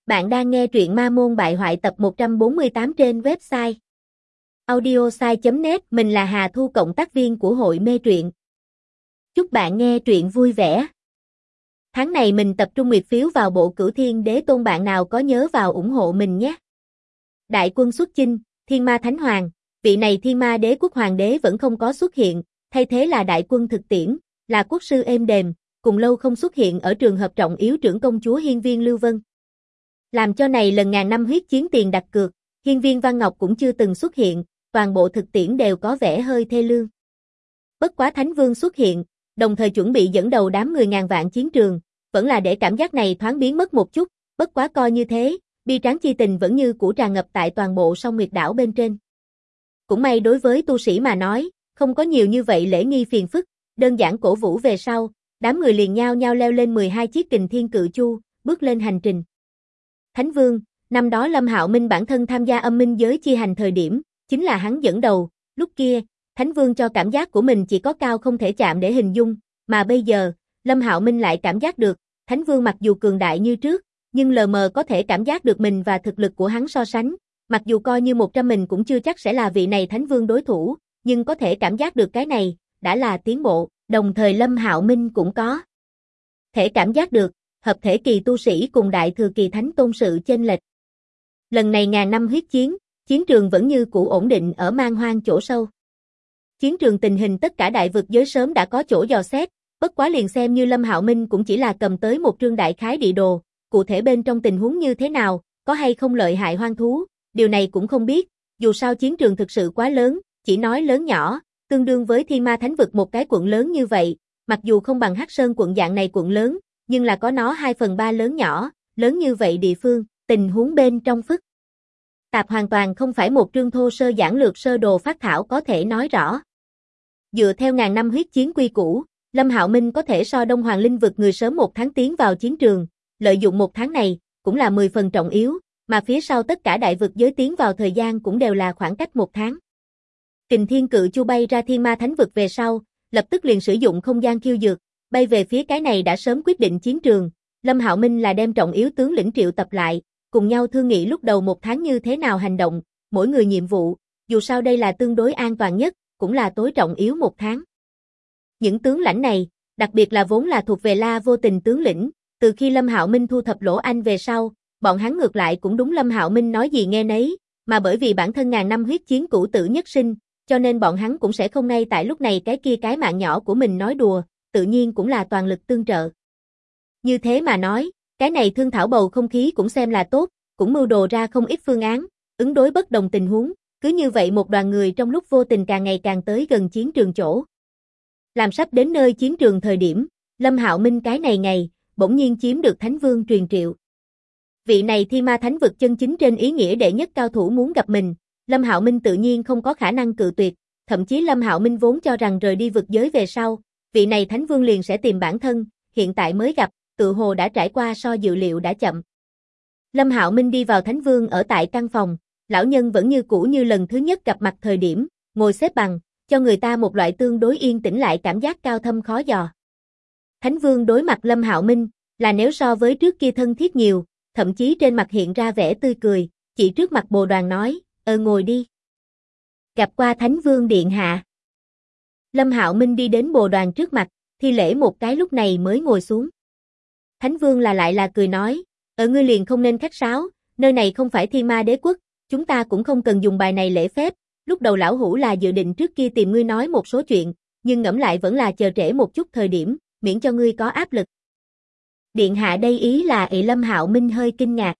Bạn đang nghe truyện Ma Môn Bại Hoại tập 148 trên website audiosai.net. Mình là Hà Thu, cộng tác viên của hội mê truyện. Chúc bạn nghe truyện vui vẻ. Tháng này mình tập trung nguyệt phiếu vào bộ Cửu Thiên Đế Tôn, bạn nào có nhớ vào ủng hộ mình nhé. Đại quân xuất chinh, Thiên Ma Thánh Hoàng, vị này Thiên Ma Đế Quốc Hoàng đế vẫn không có xuất hiện, thay thế là đại quân thực tiễn, là quốc sư êm đềm, cùng lâu không xuất hiện ở trường hợp trọng yếu trưởng công chúa Hiên Viên Lưu Vân. Làm cho này lần ngàn năm huyết chiến tiền đặt cược, Hiên Viên Văn Ngọc cũng chưa từng xuất hiện, toàn bộ thực tiễn đều có vẻ hơi thê lương. Bất quá Thánh Vương xuất hiện, đồng thời chuẩn bị dẫn đầu đám người ngàn vạn chiến trường, vẫn là để cảm giác này thoáng biến mất một chút, bất quá coi như thế, bi tráng chi tình vẫn như cũ tràn ngập tại toàn bộ sông Nguyệt đảo bên trên. Cũng may đối với tu sĩ mà nói, không có nhiều như vậy lễ nghi phiền phức, đơn giản cổ vũ về sau, đám người liền nhao nhao leo lên 12 chiếc Kình Thiên Cự Chu, bước lên hành trình. Thánh Vương, năm đó Lâm Hạo Minh bản thân tham gia âm minh giới chi hành thời điểm, chính là hắn dẫn đầu, lúc kia, Thánh Vương cho cảm giác của mình chỉ có cao không thể chạm để hình dung, mà bây giờ, Lâm Hạo Minh lại cảm giác được, Thánh Vương mặc dù cường đại như trước, nhưng lờ mờ có thể cảm giác được mình và thực lực của hắn so sánh, mặc dù coi như 100 mình cũng chưa chắc sẽ là vị này Thánh Vương đối thủ, nhưng có thể cảm giác được cái này, đã là tiến bộ, đồng thời Lâm Hạo Minh cũng có thể cảm giác được, hợp thể kỳ tu sĩ cùng đại thừa kỳ thánh tôn sự chênh lệch. Lần này ngàn năm huyết chiến, chiến trường vẫn như cũ ổn định ở man hoang chỗ sâu. Chiến trường tình hình tất cả đại vực giới sớm đã có chỗ dò xét, bất quá liền xem như Lâm Hạo Minh cũng chỉ là cầm tới một trương đại khái địa đồ, cụ thể bên trong tình huống như thế nào, có hay không lợi hại hoang thú, điều này cũng không biết, dù sao chiến trường thực sự quá lớn, chỉ nói lớn nhỏ, tương đương với Thiên Ma Thánh Vực một cái quận lớn như vậy, mặc dù không bằng Hắc Sơn quận dạng này quận lớn, nhưng là có nó 2/3 lớn nhỏ, lớn như vậy địa phương, tình huống bên trong phức tạp hoàn toàn không phải một trương thô sơ giản lược sơ đồ phát thảo có thể nói rõ. Dựa theo ngàn năm huyết chiến quy củ, Lâm Hạo Minh có thể so Đông Hoàng Linh Vực người sớm 1 tháng tiến vào chiến trường, lợi dụng 1 tháng này, cũng là 10 phần trọng yếu, mà phía sau tất cả đại vực giới tiến vào thời gian cũng đều là khoảng cách 1 tháng. Kình Thiên Cự Chu bay ra Thiên Ma Thánh Vực về sau, lập tức liền sử dụng không gian khiêu dược, bay về phía cái này đã sớm quyết định chiến trường, Lâm Hạo Minh là đem trọng yếu tướng lĩnh triệu tập lại, cùng nhau thương nghị lúc đầu 1 tháng như thế nào hành động, mỗi người nhiệm vụ, dù sao đây là tương đối an toàn nhất, cũng là tối trọng yếu 1 tháng. Những tướng lãnh này, đặc biệt là vốn là thuộc về La Vô Tình tướng lĩnh, từ khi Lâm Hạo Minh thu thập Lỗ Anh về sau, bọn hắn ngược lại cũng đúng Lâm Hạo Minh nói gì nghe nấy, mà bởi vì bản thân ngàn năm huyết chiến cửu tử nhất sinh, cho nên bọn hắn cũng sẽ không ngay tại lúc này cái mạng nhỏ của mình nói đùa, tự nhiên cũng là toàn lực tương trợ. Như thế mà nói, cái này thương thảo bầu không khí cũng xem là tốt, cũng mưu đồ ra không ít phương án, ứng đối bất đồng tình huống, cứ như vậy một đoàn người trong lúc vô tình càng ngày càng tới gần chiến trường chỗ. Làm sắp đến nơi chiến trường thời điểm, Lâm Hạo Minh cái này ngày, bỗng nhiên chiếm được Thánh Vương truyền triệu. Vị này Thiên Ma Thánh Vực chân chính trên ý nghĩa đệ nhất cao thủ muốn gặp mình, Lâm Hạo Minh tự nhiên không có khả năng cự tuyệt, thậm chí Lâm Hạo Minh vốn cho rằng rời đi vực giới về sau, vị này Thánh Vương liền sẽ tìm bản thân, hiện tại mới gặp, tự hồ đã trải qua so dự liệu đã chậm. Lâm Hạo Minh đi vào Thánh Vương ở tại căn phòng, lão nhân vẫn như cũ như lần thứ nhất gặp mặt thời điểm, ngồi xếp bằng, cho người ta một loại tương đối yên tĩnh lại cảm giác cao thâm khó dò. Thánh Vương đối mặt Lâm Hạo Minh, là nếu so với trước kia thân thiết nhiều, thậm chí trên mặt hiện ra vẻ tươi cười, chỉ trước mặt Bồ Đoàn nói, ngồi đi. Gặp qua Thánh Vương điện hạ. Lâm Hạo Minh đi đến Bồ Đoàn trước mặt, thi lễ một cái lúc này mới ngồi xuống. Thánh Vương lại là cười nói, ngươi liền không nên khách sáo, nơi này không phải Thiên Ma Đế Quốc, chúng ta cũng không cần dùng bài này lễ phép, lúc đầu lão hủ là dự định trước kia tìm ngươi nói một số chuyện, nhưng ngẫm lại vẫn là chờ trễ một chút thời điểm, miễn cho ngươi có áp lực. Điện hạ đây ý là Lâm Hạo Minh hơi kinh ngạc.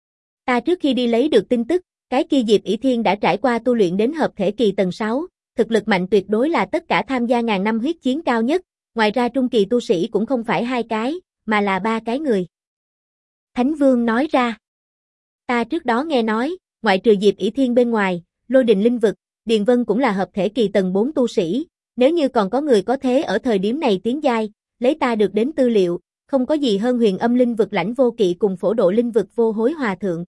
Ta trước khi đi lấy được tin tức, cái kia Diệp ỷ Thiên đã trải qua tu luyện đến hợp thể kỳ tầng 6, thực lực mạnh tuyệt đối là tất cả tham gia ngàn năm huyết chiến cao nhất, ngoài ra trung kỳ tu sĩ cũng không phải 2 cái, mà là 3 cái người. Thánh Vương nói ra, ta trước đó nghe nói, ngoại trừ Diệp ỷ Thiên bên ngoài, Lôi Đình Linh Vực, Điền Vân cũng là hợp thể kỳ tầng 4 tu sĩ, nếu như còn có người có thế ở thời điểm này tiến giai, lấy ta được đến tư liệu, không có gì hơn Huyền Âm Linh Vực Lãnh Vô Kỵ cùng Phổ Độ Linh Vực Vô Hối Hòa Thượng.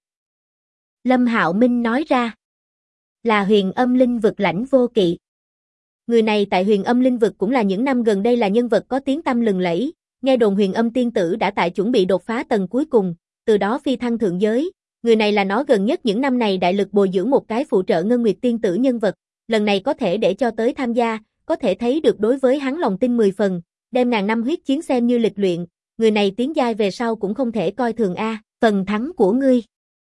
Lâm Hạo Minh nói ra, là Huyền Âm Linh Vực Lãnh Vô Kỵ. Người này tại Huyền Âm Linh Vực cũng là những năm gần đây là nhân vật có tiếng tăm lừng lẫy, nghe đồn Huyền Âm Tiên Tử đã tại chuẩn bị đột phá tầng cuối cùng, từ đó phi thăng thượng giới. Người này là nó gần nhất những năm này đại lực bồi dưỡng một cái phụ trợ Ngân Nguyệt tiên tử nhân vật, lần này có thể để cho tới tham gia, có thể thấy được đối với hắn lòng tin 10 phần, đem ngàn năm huyết chiến xem như lịch luyện, người này tiến giai về sau cũng không thể coi thường a, phần thắng của ngươi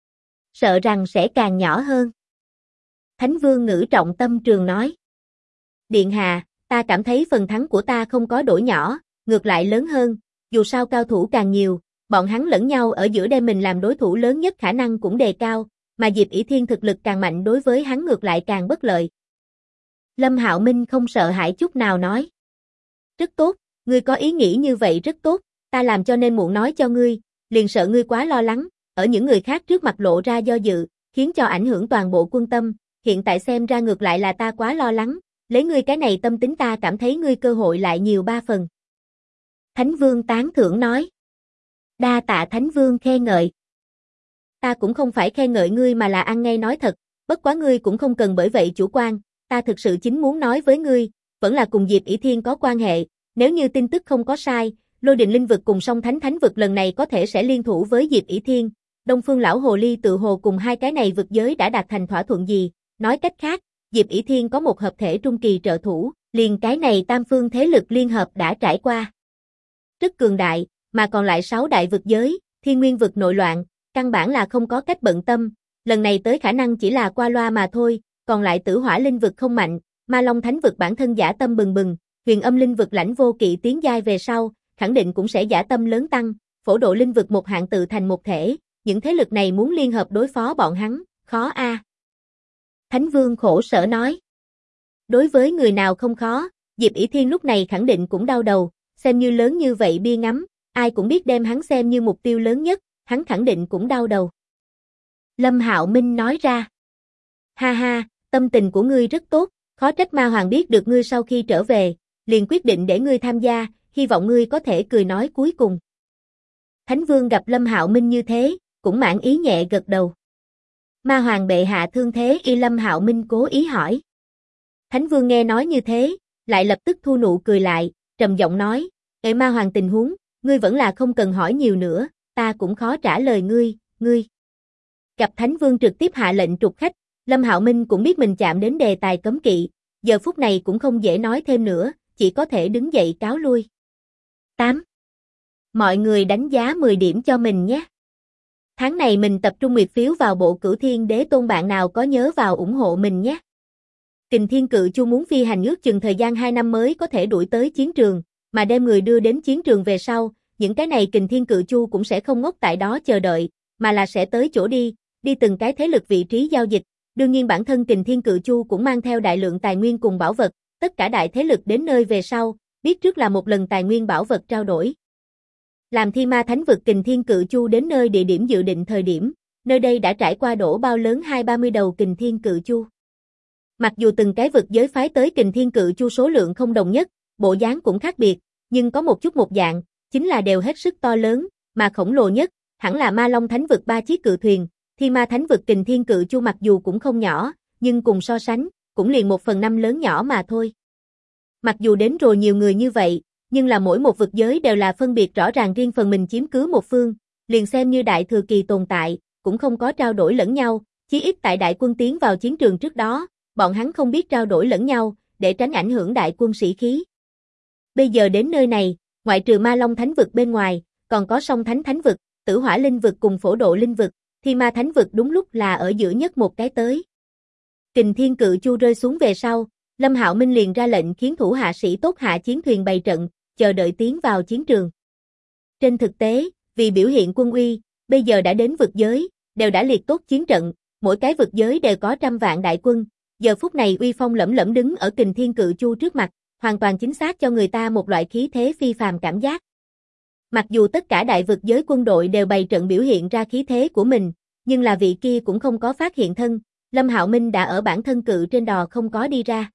sợ rằng sẽ càng nhỏ hơn. Thánh Vương ngữ trọng tâm trường nói. Điện hạ, ta cảm thấy phần thắng của ta không có đổi nhỏ, ngược lại lớn hơn, dù sao cao thủ càng nhiều, bọn hắn lẫn nhau ở giữa đem mình làm đối thủ lớn nhất khả năng cũng đề cao, mà Diệp ỷ Thiên thực lực càng mạnh đối với hắn ngược lại càng bất lợi. Lâm Hạo Minh không sợ hãi chút nào nói. Rất tốt, ngươi có ý nghĩ như vậy rất tốt, ta làm cho nên muộn nói cho ngươi, liền sợ ngươi quá lo lắng, ở những người khác trước mặt lộ ra do dự, khiến cho ảnh hưởng toàn bộ quân tâm, hiện tại xem ra ngược lại là ta quá lo lắng, lấy ngươi cái này tâm tính ta cảm thấy ngươi cơ hội lại nhiều 3 phần. Thánh Vương tán thưởng nói. Đa tạ Thánh Vương khen ngợi. Ta cũng không phải khen ngợi ngươi mà là ăn ngay nói thật, bất quá ngươi cũng không cần bởi vậy chủ quan, ta thực sự chính muốn nói với ngươi, vẫn là cùng Diệp ỷ Thiên có quan hệ, nếu như tin tức không có sai, Lôi Đình Linh Vực cùng Song Thánh Thánh Vực lần này có thể sẽ liên thủ với Diệp ỷ Thiên, Đông Phương Lão Hồ Ly tự hồ cùng hai cái này vực giới đã đạt thành thỏa thuận gì, nói cách khác, Diệp ỷ Thiên có một hợp thể trung kỳ trợ thủ, liền cái này tam phương thế lực liên hợp đã trải qua. Rất cường đại, mà còn lại 6 đại vực giới, Thiên Nguyên vực nội loạn, căn bản là không có cách bận tâm, lần này tới khả năng chỉ là qua loa mà thôi, còn lại Tử Hỏa Linh vực không mạnh, Ma Long Thánh vực bản thân dã tâm bừng bừng, Huyền Âm Linh vực Lãnh Vô Kỵ tiến giai về sau, khẳng định cũng sẽ dã tâm lớn tăng, Phổ Độ Linh vực một hạng tự thành một thể, những thế lực này muốn liên hợp đối phó bọn hắn, khó a. Thánh Vương khổ sở nói. Đối với người nào không khó, Diệp ỷ Thiên lúc này khẳng định cũng đau đầu, xem như lớn như vậy bia ngắm, ai cũng biết đem hắn xem như mục tiêu lớn nhất, hắn khẳng định cũng đau đầu. Lâm Hạo Minh nói ra. Ha ha, tâm tình của ngươi rất tốt, khó trách Ma Hoàng biết được ngươi sau khi trở về, liền quyết định để ngươi tham gia, hy vọng ngươi có thể cười nói cuối cùng. Thánh Vương gặp Lâm Hạo Minh như thế, cũng mãn ý nhẹ gật đầu. Ma Hoàng bệ hạ thương thế y Lâm Hạo Minh cố ý hỏi. Thánh Vương nghe nói như thế, lại lập tức thu nụ cười lại, trầm giọng nói, Ê Ma Hoàng tình huống, ngươi vẫn là không cần hỏi nhiều nữa, ta cũng khó trả lời ngươi. Gặp Thánh Vương trực tiếp hạ lệnh trục khách, Lâm Hạo Minh cũng biết mình chạm đến đề tài cấm kỵ, giờ phút này cũng không dễ nói thêm nữa, chỉ có thể đứng dậy cáo lui. 8. Mọi người đánh giá 10 điểm cho mình nhé. Tháng này mình tập trung nguyệt phiếu vào bộ Cửu Thiên Đế Tôn, bạn nào có nhớ vào ủng hộ mình nhé. Kình Thiên Cự Chu muốn phi hành ước chừng thời gian 2 năm mới có thể đuổi tới chiến trường, mà đem người đưa đến chiến trường về sau, những cái này Kình Thiên Cự Chu cũng sẽ không ngốc tại đó chờ đợi, mà là sẽ tới chỗ đi từng cái thế lực vị trí giao dịch. Đương nhiên bản thân Kình Thiên Cự Chu cũng mang theo đại lượng tài nguyên cùng bảo vật, tất cả đại thế lực đến nơi về sau, biết trước là một lần tài nguyên bảo vật trao đổi. Làm Thi Ma Thánh vực Kình Thiên Cự Chu đến nơi địa điểm dự định thời điểm, nơi đây đã trải qua đổ bao lớn 20-30 đầu Kình Thiên Cự Chu. Mặc dù từng cái vực giới phái tới Kình Thiên Cự Chu số lượng không đồng nhất, bộ dáng cũng khác biệt, nhưng có một chút một dạng, chính là đều hết sức to lớn, mà khổng lồ nhất, hẳn là Ma Long Thánh vực 3 chiếc cự thuyền, Thi Ma Thánh vực Kình Thiên Cự Chu mặc dù cũng không nhỏ, nhưng cùng so sánh, cũng liền 1/5 lớn nhỏ mà thôi. Mặc dù đến rồi nhiều người như vậy, nhưng là mỗi một vực giới đều là phân biệt rõ ràng riêng phần mình chiếm cứ một phương, liền xem như đại thừa kỳ tồn tại, cũng không có trao đổi lẫn nhau, chí ít tại đại quân tiến vào chiến trường trước đó, bọn hắn không biết trao đổi lẫn nhau, để tránh ảnh hưởng đại quân sĩ khí. Bây giờ đến nơi này, ngoại trừ Ma Long Thánh vực bên ngoài, còn có Song Thánh Thánh vực, Tử Hỏa Linh vực cùng Phổ Độ Linh vực, Thi Ma Thánh vực đúng lúc là ở giữa nhất một cái tới. Kình Thiên Cự Chu rơi xuống về sau, Lâm Hạo Minh liền ra lệnh khiến thủ hạ sĩ tốt hạ chiến thuyền bày trận, chờ đợi tiến vào chiến trường. Trên thực tế, vì biểu hiện quân uy, bây giờ đã đến vực giới, đều đã liệt tốt chiến trận, mỗi cái vực giới đều có trăm vạn đại quân, giờ phút này uy phong lẫm lẫm đứng ở Kình Thiên Cự Chu trước mặt, hoàn toàn chính xác cho người ta một loại khí thế phi phàm cảm giác. Mặc dù tất cả đại vực giới quân đội đều bày trận biểu hiện ra khí thế của mình, nhưng là vị kia cũng không có phát hiện thân, Lâm Hạo Minh đã ở bản thân cự trên đò không có đi ra.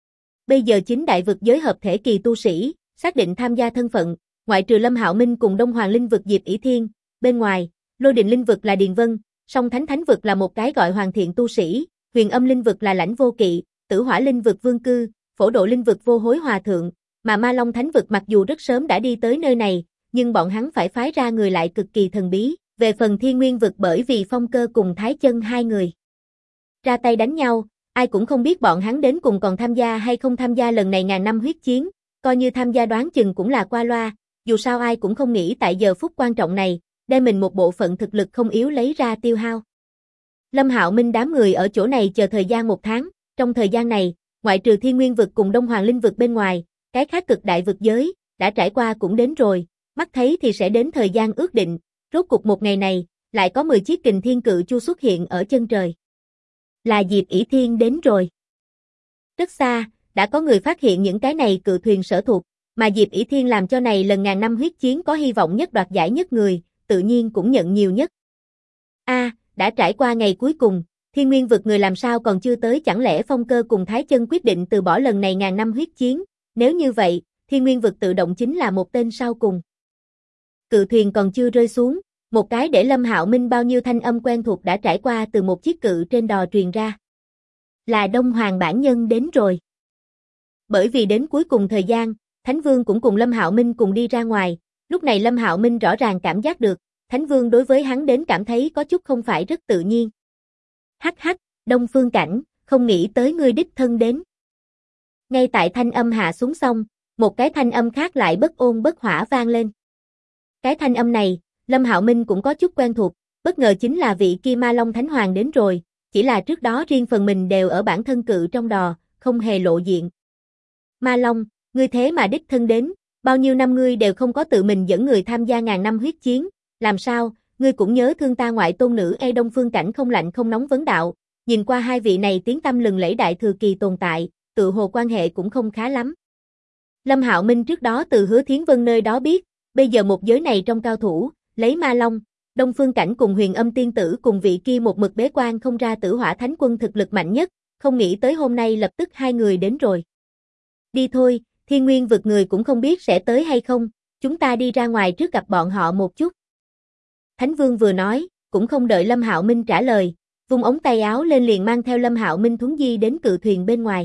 Bây giờ chính đại vực giới hợp thể kỳ tu sĩ, xác định tham gia thân phận, ngoại trừ Lâm Hạo Minh cùng Đông Hoàng Linh vực Diệp ỷ Thiên, bên ngoài, Lôi Đình Linh vực là Điền Vân, Song Thánh Thánh vực là một cái gọi Hoàng Thiện tu sĩ, Huyền Âm Linh vực là Lãnh Vô Kỵ, Tử Hỏa Linh vực Vương Cư, Phổ Độ Linh vực Vô Hối Hòa Thượng, mà Ma Long Thánh vực mặc dù rất sớm đã đi tới nơi này, nhưng bọn hắn phải phái ra người lại cực kỳ thần bí, Về phần Thiên Nguyên vực bởi vì Phong Cơ cùng Thái Chân hai người ra tay đánh nhau, ai cũng không biết bọn hắn đến cùng còn tham gia hay không tham gia lần này ngàn năm huyết chiến, coi như tham gia đoán chừng cũng là qua loa, dù sao ai cũng không nghĩ tại giờ phút quan trọng này, đem mình một bộ phận thực lực không yếu lấy ra tiêu hao. Lâm Hạo Minh đám người ở chỗ này chờ thời gian 1 tháng, trong thời gian này, ngoại trừ Thiên Nguyên vực cùng Đông Hoàng Linh vực bên ngoài, cái khác cực đại vực giới, đã trải qua cũng đến rồi, mắt thấy thì sẽ đến thời gian ước định, rốt cục một ngày này, lại có 10 chiếc Kình Thiên Cự Chu xuất hiện ở chân trời. Là Diệp ỷ Thiên đến rồi. Rất xa, đã có người phát hiện những cái này cự thuyền sở thuộc, mà Diệp ỷ Thiên làm cho này lần ngàn năm huyết chiến có hy vọng nhất đoạt giải nhất người, tự nhiên cũng nhận nhiều nhất. Đã trải qua ngày cuối cùng, Thiên Nguyên vực người làm sao còn chưa tới, chẳng lẽ Phong Cơ cùng Thái Chân quyết định từ bỏ lần này ngàn năm huyết chiến, nếu như vậy, Thiên Nguyên vực tự động chính là một tên sau cùng. Cự thuyền còn chưa rơi xuống, một cái để Lâm Hạo Minh bao nhiêu thanh âm quen thuộc đã trải qua từ một chiếc cự trên đò truyền ra. Là Đông Hoàng bản nhân đến rồi. Bởi vì đến cuối cùng thời gian, Thánh Vương cũng cùng Lâm Hạo Minh cùng đi ra ngoài, lúc này Lâm Hạo Minh rõ ràng cảm giác được, Thánh Vương đối với hắn đến cảm thấy có chút không phải rất tự nhiên. Hắc hắc, Đông Phương Cảnh, không nghĩ tới ngươi đích thân đến. Ngay tại thanh âm hạ xuống xong, một cái thanh âm khác lại bất ôn bất hỏa vang lên. Cái thanh âm này, Lâm Hạo Minh cũng có chút quen thuộc, bất ngờ chính là vị kia Ma Long Thánh Hoàng đến rồi, chỉ là trước đó riêng phần mình đều ở bản thân cự trong đò, không hề lộ diện. Ma Long, ngươi thế mà đích thân đến, bao nhiêu năm ngươi đều không có tự mình dẫn người tham gia ngàn năm huyết chiến, làm sao, ngươi cũng nhớ thương ta ngoại tôn nữ Đông Phương Cảnh không lạnh không nóng vấn đạo, nhìn qua hai vị này tiếng tăm lừng lẫy đại thừa kỳ tồn tại, tự hồ quan hệ cũng không khá lắm. Lâm Hạo Minh trước đó từ Hứa Thiến Vân nơi đó biết, bây giờ một giới này trong cao thủ, lấy Ma Long, Đông Phương Cảnh cùng Huyền Âm Tiên Tử cùng vị kia một mực bế quan không ra Tử Hỏa Thánh Quân thực lực mạnh nhất, không nghĩ tới hôm nay lập tức hai người đến rồi. Đi thôi, Thiên Nguyên vực người cũng không biết sẽ tới hay không, chúng ta đi ra ngoài trước gặp bọn họ một chút. Thánh Vương vừa nói, cũng không đợi Lâm Hạo Minh trả lời, vung ống tay áo lên liền mang theo Lâm Hạo Minh thuấn di đến cự thuyền bên ngoài.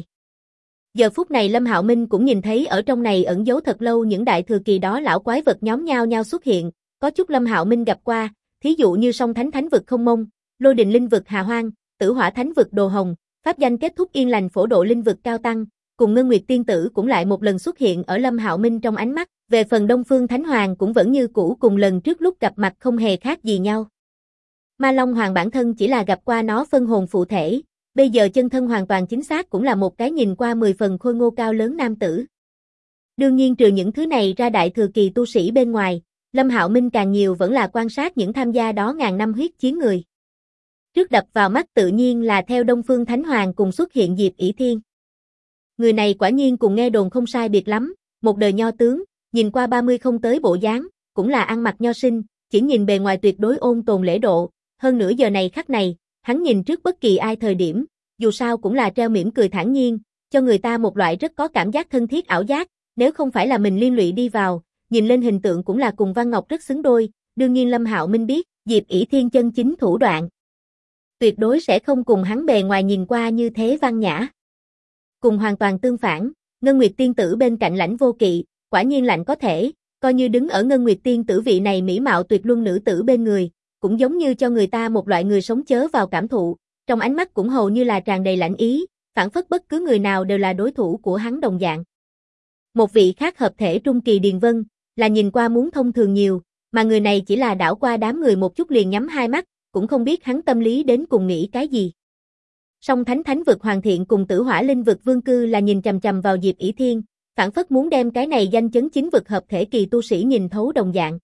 Giờ phút này Lâm Hạo Minh cũng nhìn thấy ở trong này ẩn giấu thật lâu những đại thừa kỳ đó lão quái vật nhóm nhao nhao xuất hiện, có chút Lâm Hạo Minh gặp qua, thí dụ như Song Thánh vực Không Mông, Lôi Đình Linh vực Hà Hoang, Tử Hỏa Thánh vực Đồ Hồng, pháp danh kết thúc Yên Lành Phổ Độ Linh vực Cao Tăng, cùng Ngân Nguyệt Tiên Tử cũng lại một lần xuất hiện ở Lâm Hạo Minh trong ánh mắt, về phần Đông Phương Thánh Hoàng cũng vẫn như cũ cùng lần trước lúc gặp mặt không hề khác gì nhau. Ma Long Hoàng bản thân chỉ là gặp qua nó phân hồn phụ thể, bây giờ chân thân hoàn toàn chính xác cũng là một cái nhìn qua 10 phần khôi ngô cao lớn nam tử. Đương nhiên trừ những thứ này ra đại thừa kỳ tu sĩ bên ngoài, Lâm Hạo Minh càng nhiều vẫn là quan sát những tham gia đó ngàn năm huyết chiến người. Trước đập vào mắt tự nhiên là theo Đông Phương Thánh Hoàng cùng xuất hiện Diệp ỷ Thiên. Người này quả nhiên cùng nghe đồn không sai biệt lắm, một đời nho tướng, nhìn qua 30 không tới bộ dáng, cũng là ăn mặc nho sinh, chỉ nhìn bề ngoài tuyệt đối ôn tồn lễ độ, hơn nữa giờ này khắc này, hắn nhìn trước bất kỳ ai thời điểm, dù sao cũng là treo mỉm cười thản nhiên, cho người ta một loại rất có cảm giác thân thiết ảo giác, nếu không phải là mình liên lụy đi vào, nhìn lên hình tượng cũng là cùng Văn Ngọc rất xứng đôi, đương nhiên Lâm Hạo Minh biết, Diệp ỷ Thiên chân chính thủ đoạn. Tuyệt đối sẽ không cùng hắn bề ngoài nhìn qua như thế văn nhã. Cùng hoàn toàn tương phản, Ngân Nguyệt Tiên Tử bên cạnh Lãnh Vô Kỵ, quả nhiên lạnh có thể, coi như đứng ở Ngân Nguyệt Tiên Tử vị này mỹ mạo tuyệt luân nữ tử bên người, cũng giống như cho người ta một loại người sống chớ vào cảm thụ, trong ánh mắt cũng hầu như là tràn đầy lãnh ý, phảng phất bất cứ người nào đều là đối thủ của hắn đồng dạng. Một vị khác hợp thể trung kỳ Điền Vân, là nhìn qua muốn thông thường nhiều, mà người này chỉ là đảo qua đám người một chút liền nhắm hai mắt, cũng không biết hắn tâm lý đến cùng nghĩ cái gì. Song Thánh vực Hoàng Thiện cùng Tử Hỏa Linh vực Vương Cư là nhìn chằm chằm vào Diệp ỷ Thiên, phảng phất muốn đem cái này danh chấn chính vực hợp thể kỳ tu sĩ nhìn thấu đồng dạng.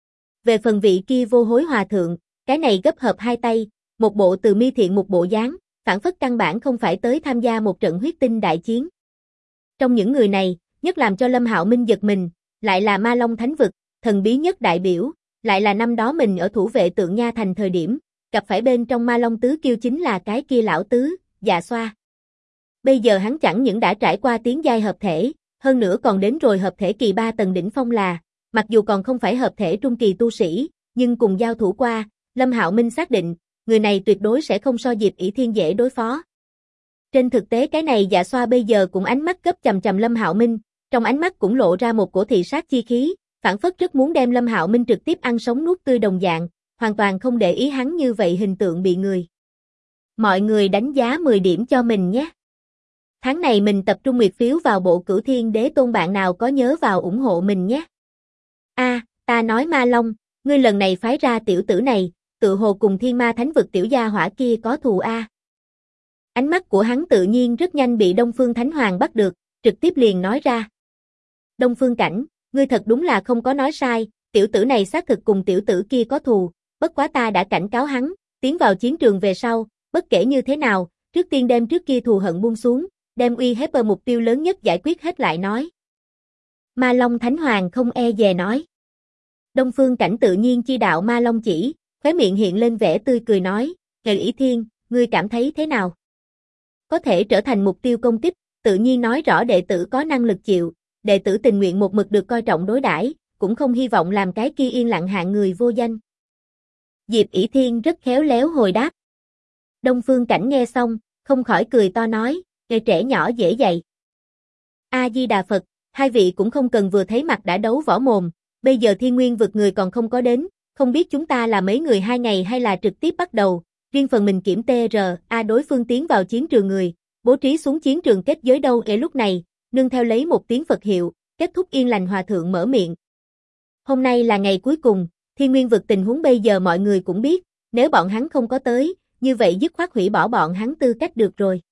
Về phần vị kia Vô Hối Hòa Thượng, cái này gấp hợp hai tay, một bộ từ mi thiện một bộ dáng, phảng phất căn bản không phải tới tham gia một trận huyết tinh đại chiến. Trong những người này, nhất làm cho Lâm Hạo Minh giật mình, lại là Ma Long Thánh vực, thần bí nhất đại biểu, lại là năm đó mình ở thủ vệ Tượng Nha Thành thời điểm, gặp phải bên trong Ma Long Tứ Kiêu chính là cái kia lão tứ, Dạ Xoa. Bây giờ hắn chẳng những đã trải qua tiến giai hợp thể, hơn nữa còn đến rồi hợp thể kỳ 3 tầng đỉnh phong là, mặc dù còn không phải hợp thể trung kỳ tu sĩ, nhưng cùng giao thủ qua, Lâm Hạo Minh xác định, người này tuyệt đối sẽ không so Diệp ỷ Thiên dễ đối phó. Trên thực tế cái này Dạ Xoa bây giờ cũng ánh mắt gấp chằm chằm Lâm Hạo Minh, trong ánh mắt cũng lộ ra một cổ thị sát chi khí, phảng phất rất muốn đem Lâm Hạo Minh trực tiếp ăn sống nuốt tươi đồng dạng, hoàn toàn không để ý hắn như vậy hình tượng bị người. Mọi người đánh giá 10 điểm cho mình nhé. Tháng này mình tập trung nguyệt phiếu vào bộ Cửu Thiên Đế Tôn, bạn nào có nhớ vào ủng hộ mình nhé. Ta nói Ma Long, ngươi lần này phái ra tiểu tử này, tự hồ cùng Thiên Ma Thánh Vực tiểu gia hỏa kia có thù a. Ánh mắt của hắn tự nhiên rất nhanh bị Đông Phương Thánh Hoàng bắt được, trực tiếp liền nói ra. Đông Phương Cảnh, ngươi thật đúng là không có nói sai, tiểu tử này xác thực cùng tiểu tử kia có thù, bất quá ta đã cảnh cáo hắn, tiến vào chiến trường về sau, bất kể như thế nào, trước tiên đem trước kia thù hận buông xuống, đem uy hiếp ở mục tiêu lớn nhất giải quyết hết lại nói. Ma Long Thánh Hoàng không e dè nói. Đông Phương Cảnh tự nhiên chi đạo Ma Long chỉ, khóe miệng hiện lên vẻ tươi cười nói, Nghề ỷ Thiên, ngươi cảm thấy thế nào? Có thể trở thành mục tiêu công kích, tự nhiên nói rõ đệ tử có năng lực chịu, đệ tử tình nguyện một mực được coi trọng đối đãi, cũng không hy vọng làm cái kia yên lặng hạng người vô danh. Diệp ỷ Thiên rất khéo léo hồi đáp. Đông Phương Cảnh nghe xong, không khỏi cười to nói, Nghề trẻ nhỏ dễ dạy. A-di-đà Phật, hai vị cũng không cần vừa thấy mặt đã đấu võ mồm, bây giờ Thiên Nguyên vực người còn không có đến, không biết chúng ta là mấy người 2 ngày hay là trực tiếp bắt đầu, riêng phần mình kiểm TR, đối phương tiến vào chiến trường người, bố trí xuống chiến trường kết giới đâu. Lúc này, nương theo lấy một tiếng Phật hiệu, kết thúc yên lành hòa thượng mở miệng. Hôm nay là ngày cuối cùng, Thiên Nguyên vực tình huống bây giờ mọi người cũng biết, nếu bọn hắn không có tới, như vậy dứt khoát hủy bỏ bọn hắn tư cách được rồi.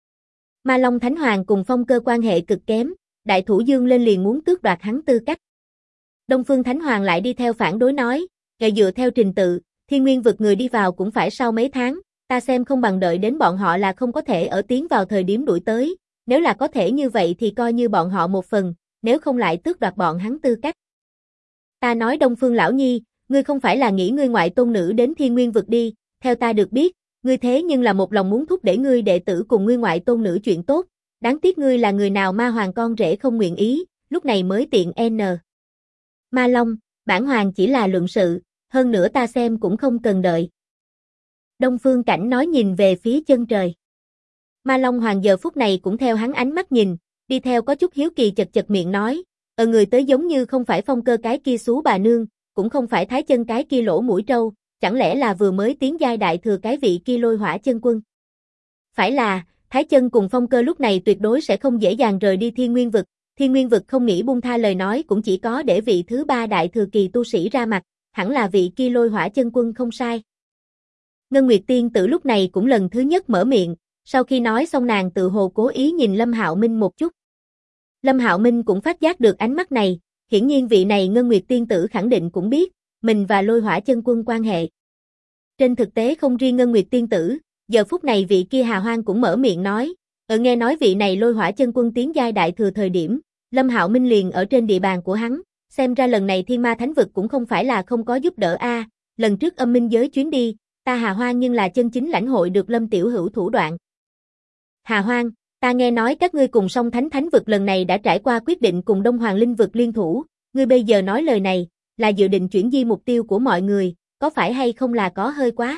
Ma Long Thánh Hoàng cùng Phong Cơ quan hệ cực kém, đại thủ dương lên liền muốn tước đoạt hắn tư cách. Đông Phương Thánh Hoàng lại đi theo phản đối nói, Ngày dựa theo trình tự, Thiên Nguyên vực người đi vào cũng phải sau mấy tháng, ta xem không bằng đợi đến bọn họ là không có thể ở tiến vào thời điểm đuổi tới, nếu là có thể như vậy thì coi như bọn họ một phần, nếu không lại tước đoạt bọn hắn tư cách. Ta nói Đông Phương lão nhi, ngươi không phải là nghĩ ngươi ngoại tôn nữ đến Thiên Nguyên vực đi, theo ta được biết, ngươi thế nhưng là một lòng muốn thúc đẩy ngươi đệ tử cùng ngươi ngoại tôn nữ chuyện tốt, đáng tiếc ngươi là người nào Ma Hoàng con rể không nguyện ý, lúc này mới tiện N. Ma Long, bản hoàng chỉ là luận sự, hơn nữa ta xem cũng không cần đợi. Đông Phương Cảnh nói nhìn về phía chân trời. Ma Long Hoàng giờ phút này cũng theo hắn ánh mắt nhìn, đi theo có chút hiếu kỳ chật chật miệng nói, người tới giống như không phải Phong Cơ cái kia xú bà nương, cũng không phải Thái Chân cái kia lỗ mũi trâu, chẳng lẽ là vừa mới tiến giai đại thừa cái vị kia Lôi Hỏa chân quân. Phải là, Thái Chân cùng Phong Cơ lúc này tuyệt đối sẽ không dễ dàng rời đi Thiên Nguyên vực, Thiên Nguyên vực không nghĩ buông tha lời nói cũng chỉ có để vị thứ 3 đại thừa kỳ tu sĩ ra mặt, hẳn là vị kia Lôi Hỏa chân quân không sai. Ngân Nguyệt Tiên Tử lúc này cũng lần thứ nhất mở miệng, sau khi nói xong nàng tự hồ cố ý nhìn Lâm Hạo Minh một chút. Lâm Hạo Minh cũng phát giác được ánh mắt này, hiển nhiên vị này Ngân Nguyệt Tiên Tử khẳng định cũng biết, mình và Lôi Hỏa chân quân quan hệ. Trên thực tế không riêng Ngân Nguyệt Tiên Tử, giờ phút này vị kia Hà Hoang cũng mở miệng nói, nghe nói vị này Lôi Hỏa chân quân tiến giai đại thừa thời điểm, Lâm Hạo Minh liền ở trên địa bàn của hắn, xem ra lần này Thiên Ma Thánh Vực cũng không phải là không có giúp đỡ a, lần trước Âm Minh giới chuyến đi, ta Hà Hoang nhưng là chân chính lãnh hội được Lâm tiểu hữu thủ đoạn. Hà Hoang, ta nghe nói các ngươi cùng Song Thánh Thánh Vực lần này đã trải qua quyết định cùng Đông Hoàng Linh Vực liên thủ, ngươi bây giờ nói lời này, là dự định chuyển di mục tiêu của mọi người, có phải hay không là có hơi quá?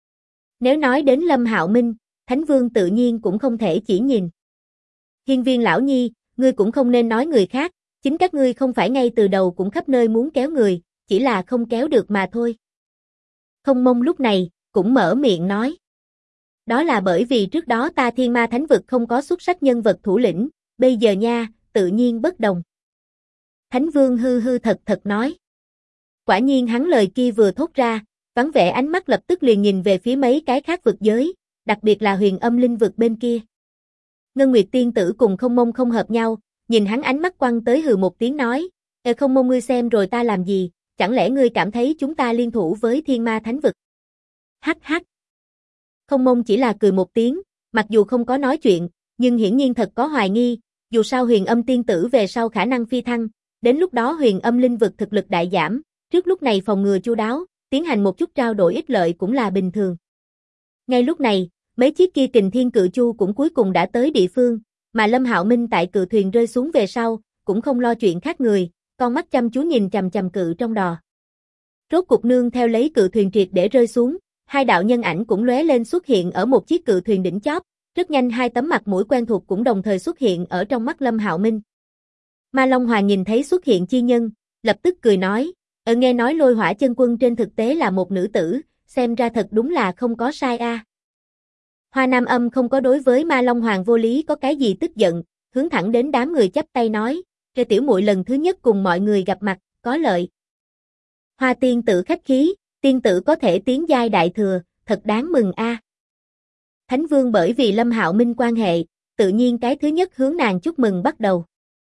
Nếu nói đến Lâm Hạo Minh, Thánh Vương tự nhiên cũng không thể chỉ nhìn. Hiên Viên lão nhi, ngươi cũng không nên nói người khác, chính các ngươi không phải ngay từ đầu cũng khắp nơi muốn kéo người, chỉ là không kéo được mà thôi. Không Mông lúc này, cũng mở miệng nói. Đó là bởi vì trước đó ta Thiên Ma Thánh Vực không có xuất sắc nhân vật thủ lĩnh, bây giờ nha, tự nhiên bất đồng. Thánh Vương hư hư thật thật nói. Quả nhiên hắn lời kia vừa thốt ra, vắng vẻ ánh mắt lập tức liền nhìn về phía mấy cái khác vực giới, đặc biệt là Huyền Âm Linh Vực bên kia. Ngân Nguyệt Tiên Tử cùng Không Mông không hợp nhau, nhìn hắn ánh mắt quăng tới hừ một tiếng nói, Không Mông ngươi xem rồi ta làm gì, chẳng lẽ ngươi cảm thấy chúng ta liên thủ với Thiên Ma Thánh Vực? Hắc hắc. Không Mông chỉ là cười một tiếng, mặc dù không có nói chuyện, nhưng hiển nhiên thật có hoài nghi, dù sao Huyền Âm Tiên Tử về sau khả năng phi thăng, đến lúc đó Huyền Âm Linh Vực thực lực đại giảm, trước lúc này phòng ngừa chu đáo, tiến hành một chút trao đổi ích lợi cũng là bình thường. Ngay lúc này, mấy chiếc kia Kình Thiên Cự Chu cũng cuối cùng đã tới địa phương, mà Lâm Hạo Minh tại cự thuyền rơi xuống về sau, cũng không lo chuyện khác người, con mắt chăm chú nhìn chằm chằm cự trong đò. Rốt cục nương theo lấy cự thuyền triệt để rơi xuống, hai đạo nhân ảnh cũng lóe lên xuất hiện ở một chiếc cự thuyền đỉnh chóp, rất nhanh hai tấm mặt mũi quen thuộc cũng đồng thời xuất hiện ở trong mắt Lâm Hạo Minh. Ma Long Hoàng nhìn thấy xuất hiện chi nhân, lập tức cười nói, Nghe nói Lôi Hỏa Chân Quân trên thực tế là một nữ tử, xem ra thật đúng là không có sai a. Hoa Nam Âm không có đối với Ma Long Hoàng vô lý có cái gì tức giận, hướng thẳng đến đám người chắp tay nói, "Cho tiểu muội lần thứ nhất cùng mọi người gặp mặt, có lợi." Hoa tiên tử khách khí, tiên tử có thể tiến giai đại thừa, thật đáng mừng a. Thánh Vương bởi vì Lâm Hạo Minh quan hệ, tự nhiên cái thứ nhất hướng nàng chúc mừng bắt đầu.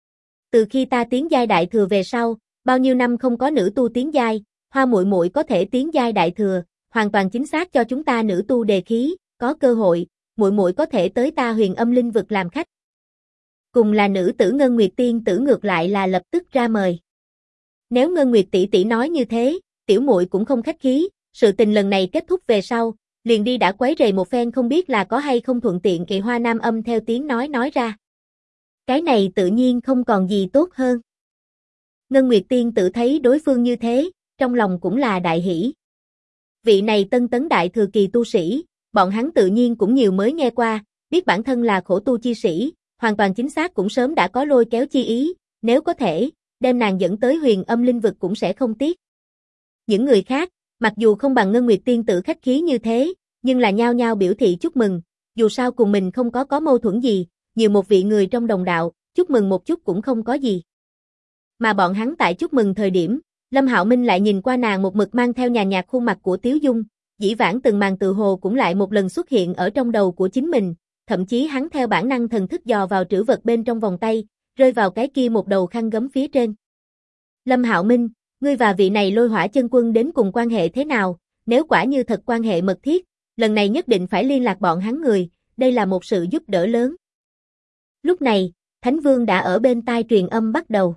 Từ khi ta tiến giai đại thừa về sau, bao nhiêu năm không có nữ tu tiến giai, Hoa muội muội có thể tiến giai đại thừa, hoàn toàn chính xác cho chúng ta nữ tu đề khí, có cơ hội, muội muội có thể tới ta Huyền Âm Linh vực làm khách. Cùng là nữ tử Ngân Nguyệt tiên tử ngược lại là lập tức ra mời. Nếu Ngân Nguyệt tỷ tỷ nói như thế, tiểu muội cũng không khách khí, sự tình lần này kết thúc về sau, liền đi đã quấy rầy một phen không biết là có hay không thuận tiện. Kỳ Hoa Nam Âm theo tiếng nói ra. Cái này tự nhiên không còn gì tốt hơn. Ngân Nguyệt tiên tử thấy đối phương như thế, trong lòng cũng là đại hỉ. Vị này tân tấn đại thừa kỳ tu sĩ, bọn hắn tự nhiên cũng nhiều mới nghe qua, biết bản thân là khổ tu chi sĩ, hoàn toàn chính xác cũng sớm đã có lôi kéo chi ý, nếu có thể, đem nàng dẫn tới Huyền Âm Linh vực cũng sẽ không tiếc. Những người khác, mặc dù không bằng Ngân Nguyệt tiên tử khách khí như thế, nhưng là nhao nhao biểu thị chúc mừng, dù sao cùng mình không có mâu thuẫn gì, nhiều một vị người trong đồng đạo, chúc mừng một chút cũng không có gì. Mà bọn hắn tại chúc mừng thời điểm, Lâm Hạo Minh lại nhìn qua nàng một mực mang theo nhàn nhạt khuôn mặt của Tiếu Dung, dĩ vãng từng màn tự hồ cũng lại một lần xuất hiện ở trong đầu của chính mình, thậm chí hắn theo bản năng thần thức dò vào trữ vật bên trong vòng tay, rơi vào cái kia một đầu khăn gấm phía trên. Lâm Hạo Minh, ngươi và vị này Lôi Hỏa Chân Quân đến cùng quan hệ thế nào, nếu quả như thật quan hệ mật thiết, lần này nhất định phải liên lạc bọn hắn người, đây là một sự giúp đỡ lớn. Lúc này, Thánh Vương đã ở bên tai truyền âm bắt đầu.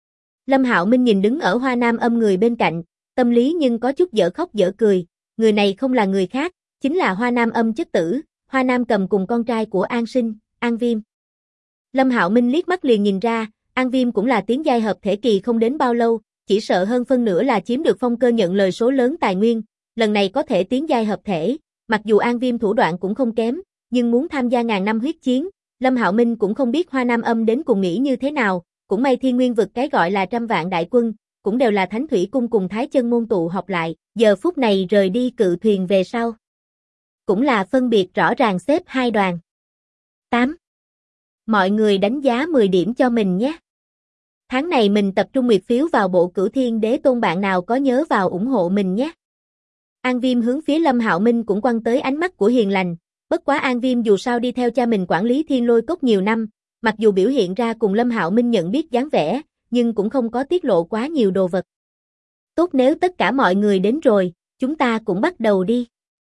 Lâm Hạo Minh nhìn đứng ở Hoa Nam Âm người bên cạnh, tâm lý nhưng có chút dở khóc dở cười, người này không là người khác, chính là Hoa Nam Âm chất tử, Hoa Nam Cầm cùng con trai của An Sinh, An Viêm. Lâm Hạo Minh liếc mắt liền nhìn ra, An Viêm cũng là tiến giai hợp thể kỳ không đến bao lâu, chỉ sợ hơn phân nửa là chiếm được Phong Cơ nhận lời số lớn tài nguyên, lần này có thể tiến giai hợp thể, mặc dù An Viêm thủ đoạn cũng không kém, nhưng muốn tham gia ngàn năm huyết chiến, Lâm Hạo Minh cũng không biết Hoa Nam Âm đến cùng nghĩ như thế nào, cũng may Thiên Nguyên vực cái gọi là 100 vạn đại quân, cũng đều là Thánh Thủy cung cùng Thái Chân môn tụ họp lại, giờ phút này rời đi cự thuyền về sau. Cũng là phân biệt rõ ràng xếp hai đoàn. 8. Mọi người đánh giá 10 điểm cho mình nhé. Tháng này mình tập trung nguyệt phiếu vào bộ Cửu Thiên Đế Tôn, bạn nào có nhớ vào ủng hộ mình nhé. An Viêm hướng phía Lâm Hạo Minh cũng quăng tới ánh mắt của hiền lành, bất quá An Viêm dù sao đi theo cha mình quản lý Thiên Lôi Cốc nhiều năm, mặc dù biểu hiện ra cùng Lâm Hạo Minh nhận biết dáng vẻ, nhưng cũng không có tiết lộ quá nhiều đồ vật. Tốt, nếu tất cả mọi người đến rồi, chúng ta cũng bắt đầu đi.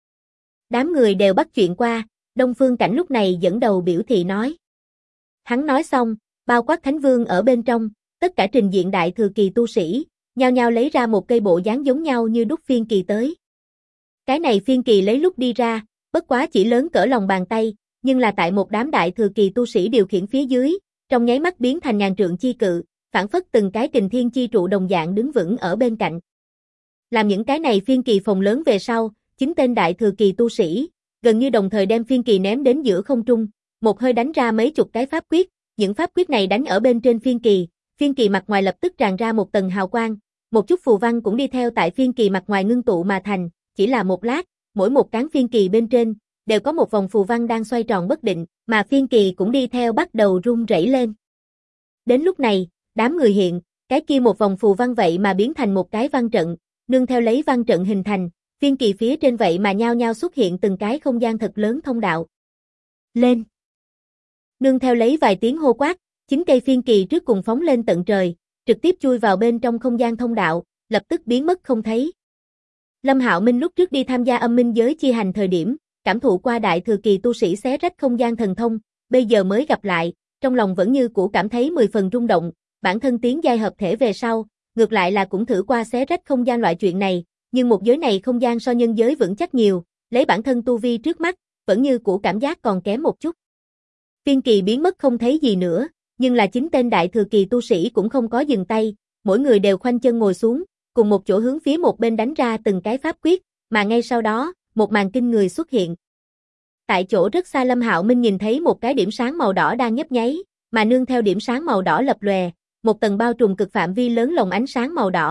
Đám người đều bắt chuyện qua, Đông Phương Cảnh lúc này dẫn đầu biểu thị nói. Hắn nói xong, bao quát Thánh Vương ở bên trong, tất cả trình diện đại thừa kỳ tu sĩ, nhao nhao lấy ra một cây bộ dáng giống nhau như đúc phiên kỳ tới. Cái này phiên kỳ lấy lúc đi ra, bất quá chỉ lớn cỡ lòng bàn tay, nhưng là tại một đám đại thừa kỳ tu sĩ điều khiển phía dưới, trong nháy mắt biến thành ngàn trượng chi cự, phản phất từng cái kình thiên chi trụ đồng dạng đứng vững ở bên cạnh. Làm những cái này phiên kỳ phồng lớn về sau, 9 tên đại thừa kỳ tu sĩ, gần như đồng thời đem phiên kỳ ném đến giữa không trung, một hơi đánh ra mấy chục cái pháp quyết, những pháp quyết này đánh ở bên trên phiên kỳ mặt ngoài lập tức tràn ra một tầng hào quang, một chút phù văn cũng đi theo tại phiên kỳ mặt ngoài ngưng tụ mà thành, chỉ là một lát, mỗi một cán phiên kỳ bên trên, đều có một vòng phù văn đang xoay tròn bất định, mà phiên kỳ cũng đi theo bắt đầu rung rẩy lên. Đến lúc này, đám người hiện, cái kia một vòng phù văn vậy mà biến thành một cái văn trận, nương theo lấy văn trận hình thành, phiên kỳ phía trên vậy mà nhao nhao xuất hiện từng cái không gian thật lớn thông đạo. Lên! Nương theo lấy vài tiếng hô quát, 9 cây phiên kỳ trước cùng phóng lên tận trời, trực tiếp chui vào bên trong không gian thông đạo, lập tức biến mất không thấy. Lâm Hạo Minh lúc trước đi tham gia âm minh giới chi hành thời điểm, cảm thụ qua đại thừa kỳ tu sĩ xé rách không gian thần thông, bây giờ mới gặp lại, trong lòng vẫn như cũ cảm thấy 10 phần rung động, bản thân tiến giai hợp thể về sau, ngược lại là cũng thử qua xé rách không gian loại chuyện này, nhưng một giới này không gian so nhân giới vững chắc nhiều, lấy bản thân tu vi trước mắt, vẫn như cũ cảm giác còn kém một chút. Phiên kỳ biến mất không thấy gì nữa, nhưng là 9 tên đại thừa kỳ tu sĩ cũng không có dừng tay, mỗi người đều khoanh chân ngồi xuống, cùng một chỗ hướng phía một bên đánh ra từng cái pháp quyết, mà ngay sau đó, một màn kinh người xuất hiện. Tại chỗ rất xa Lâm Hạo Minh nhìn thấy một cái điểm sáng màu đỏ đang nhấp nháy, mà nương theo điểm sáng màu đỏ lập lòe, một tầng bao trùm cực phạm vi lớn lồng ánh sáng màu đỏ,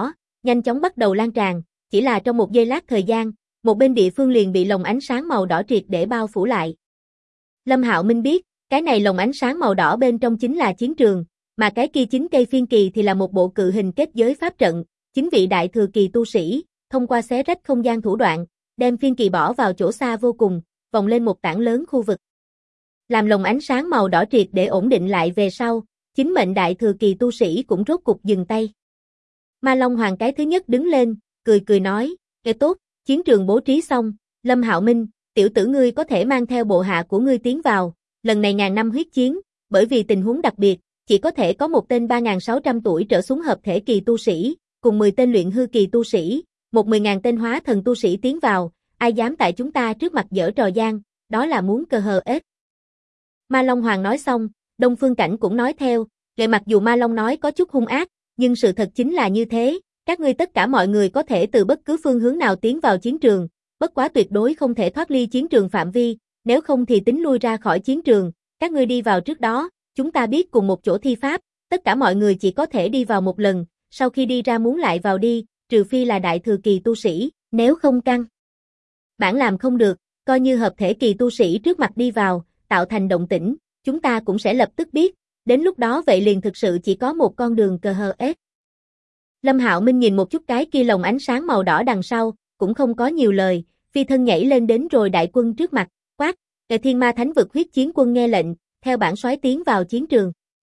nhanh chóng bắt đầu lan tràn, chỉ là trong một giây lát thời gian, một bên địa phương liền bị lồng ánh sáng màu đỏ triệt để bao phủ lại. Lâm Hạo Minh biết, cái này lồng ánh sáng màu đỏ bên trong chính là chiến trường, mà cái kia 9 cây phiên kỳ thì là một bộ cự hình kết giới pháp trận, 9 vị đại thừa kỳ tu sĩ, thông qua xé rách không gian thủ đoạn, đem phiên kỳ bỏ vào chỗ xa vô cùng, vòng lên một tảng lớn khu vực. Làm lồng ánh sáng màu đỏ triệt để ổn định lại về sau, chính mệnh đại thừa kỳ tu sĩ cũng rốt cục dừng tay. Ma Long Hoàng cái thứ nhất đứng lên, cười nói, tốt, chiến trường bố trí xong, Lâm Hạo Minh, tiểu tử ngươi có thể mang theo bộ hạ của ngươi tiến vào, lần này ngàn năm huyết chiến, bởi vì tình huống đặc biệt, chỉ có thể có một tên 3.600 tuổi trở xuống hợp thể kỳ tu sĩ, cùng 10 tên luyện hư kỳ tu sĩ, một 10.000 tên hóa thần tu sĩ tiến vào, ai dám tại chúng ta trước mặt giở trò gian, đó là muốn cơ hờ ếch. Ma Long Hoàng nói xong, Đông Phương Cảnh cũng nói theo, mặc dù Ma Long nói có chút hung ác, nhưng sự thật chính là như thế, các ngươi tất cả mọi người có thể từ bất cứ phương hướng nào tiến vào chiến trường, bất quá tuyệt đối không thể thoát ly chiến trường phạm vi, nếu không thì tính lui ra khỏi chiến trường, các ngươi đi vào trước đó, chúng ta biết cùng một chỗ thi pháp, tất cả mọi người chỉ có thể đi vào một lần, sau khi đi ra muốn lại vào đi, trừ phi là đại thừa kỳ tu sĩ, nếu không căn bản làm không được, coi như hợp thể kỳ tu sĩ trước mặt đi vào, tạo thành động tĩnh, chúng ta cũng sẽ lập tức biết, đến lúc đó vậy liền thực sự chỉ có một con đường cờ hờ ếch. Lâm Hạo Minh nhìn một chút cái kia lồng ánh sáng màu đỏ đằng sau, cũng không có nhiều lời, phi thân nhảy lên đến rồi đại quân trước mặt, quát, Thiên Ma Thánh Vực huyết chiến quân nghe lệnh, theo bản soái tiến vào chiến trường.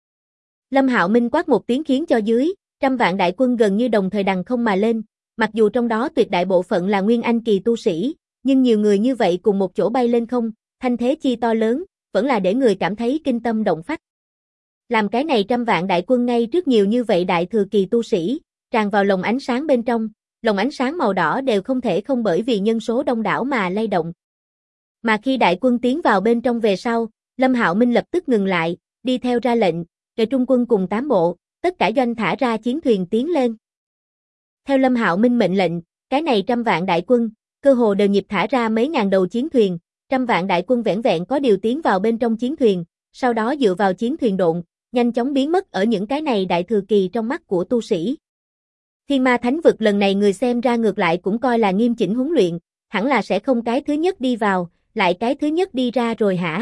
Lâm Hạo Minh quát một tiếng khiến cho dưới, trăm vạn đại quân gần như đồng thời đằng không mà lên, mặc dù trong đó tuyệt đại bộ phận là nguyên anh kỳ tu sĩ, nhưng nhiều người như vậy cùng một chỗ bay lên không, thanh thế chi to lớn, vẫn là để người cảm thấy kinh tâm động phách. Làm cái này trăm vạn đại quân ngay trước nhiều như vậy đại thừa kỳ tu sĩ, tràn vào lồng ánh sáng bên trong, lồng ánh sáng màu đỏ đều không thể không bởi vì nhân số đông đảo mà lay động. Mà khi đại quân tiến vào bên trong về sau, Lâm Hạo Minh lập tức ngừng lại, đi theo ra lệnh, để trung quân cùng 8 bộ, tất cả doanh thả ra chiến thuyền tiến lên. Theo Lâm Hạo Minh mệnh lệnh, cái này trăm vạn đại quân, cơ hồ đều nhịp thả ra mấy ngàn đầu chiến thuyền, trăm vạn đại quân vẻn vẹn có điều tiến vào bên trong chiến thuyền, sau đó dựa vào chiến thuyền độn, nhanh chóng biến mất ở những cái này đại thừa kỳ trong mắt của tu sĩ. Thiên Ma Thánh Vực lần này người xem ra ngược lại cũng coi là nghiêm chỉnh huấn luyện, hẳn là sẽ không cái thứ nhất đi vào, lại cái thứ nhất đi ra rồi hả?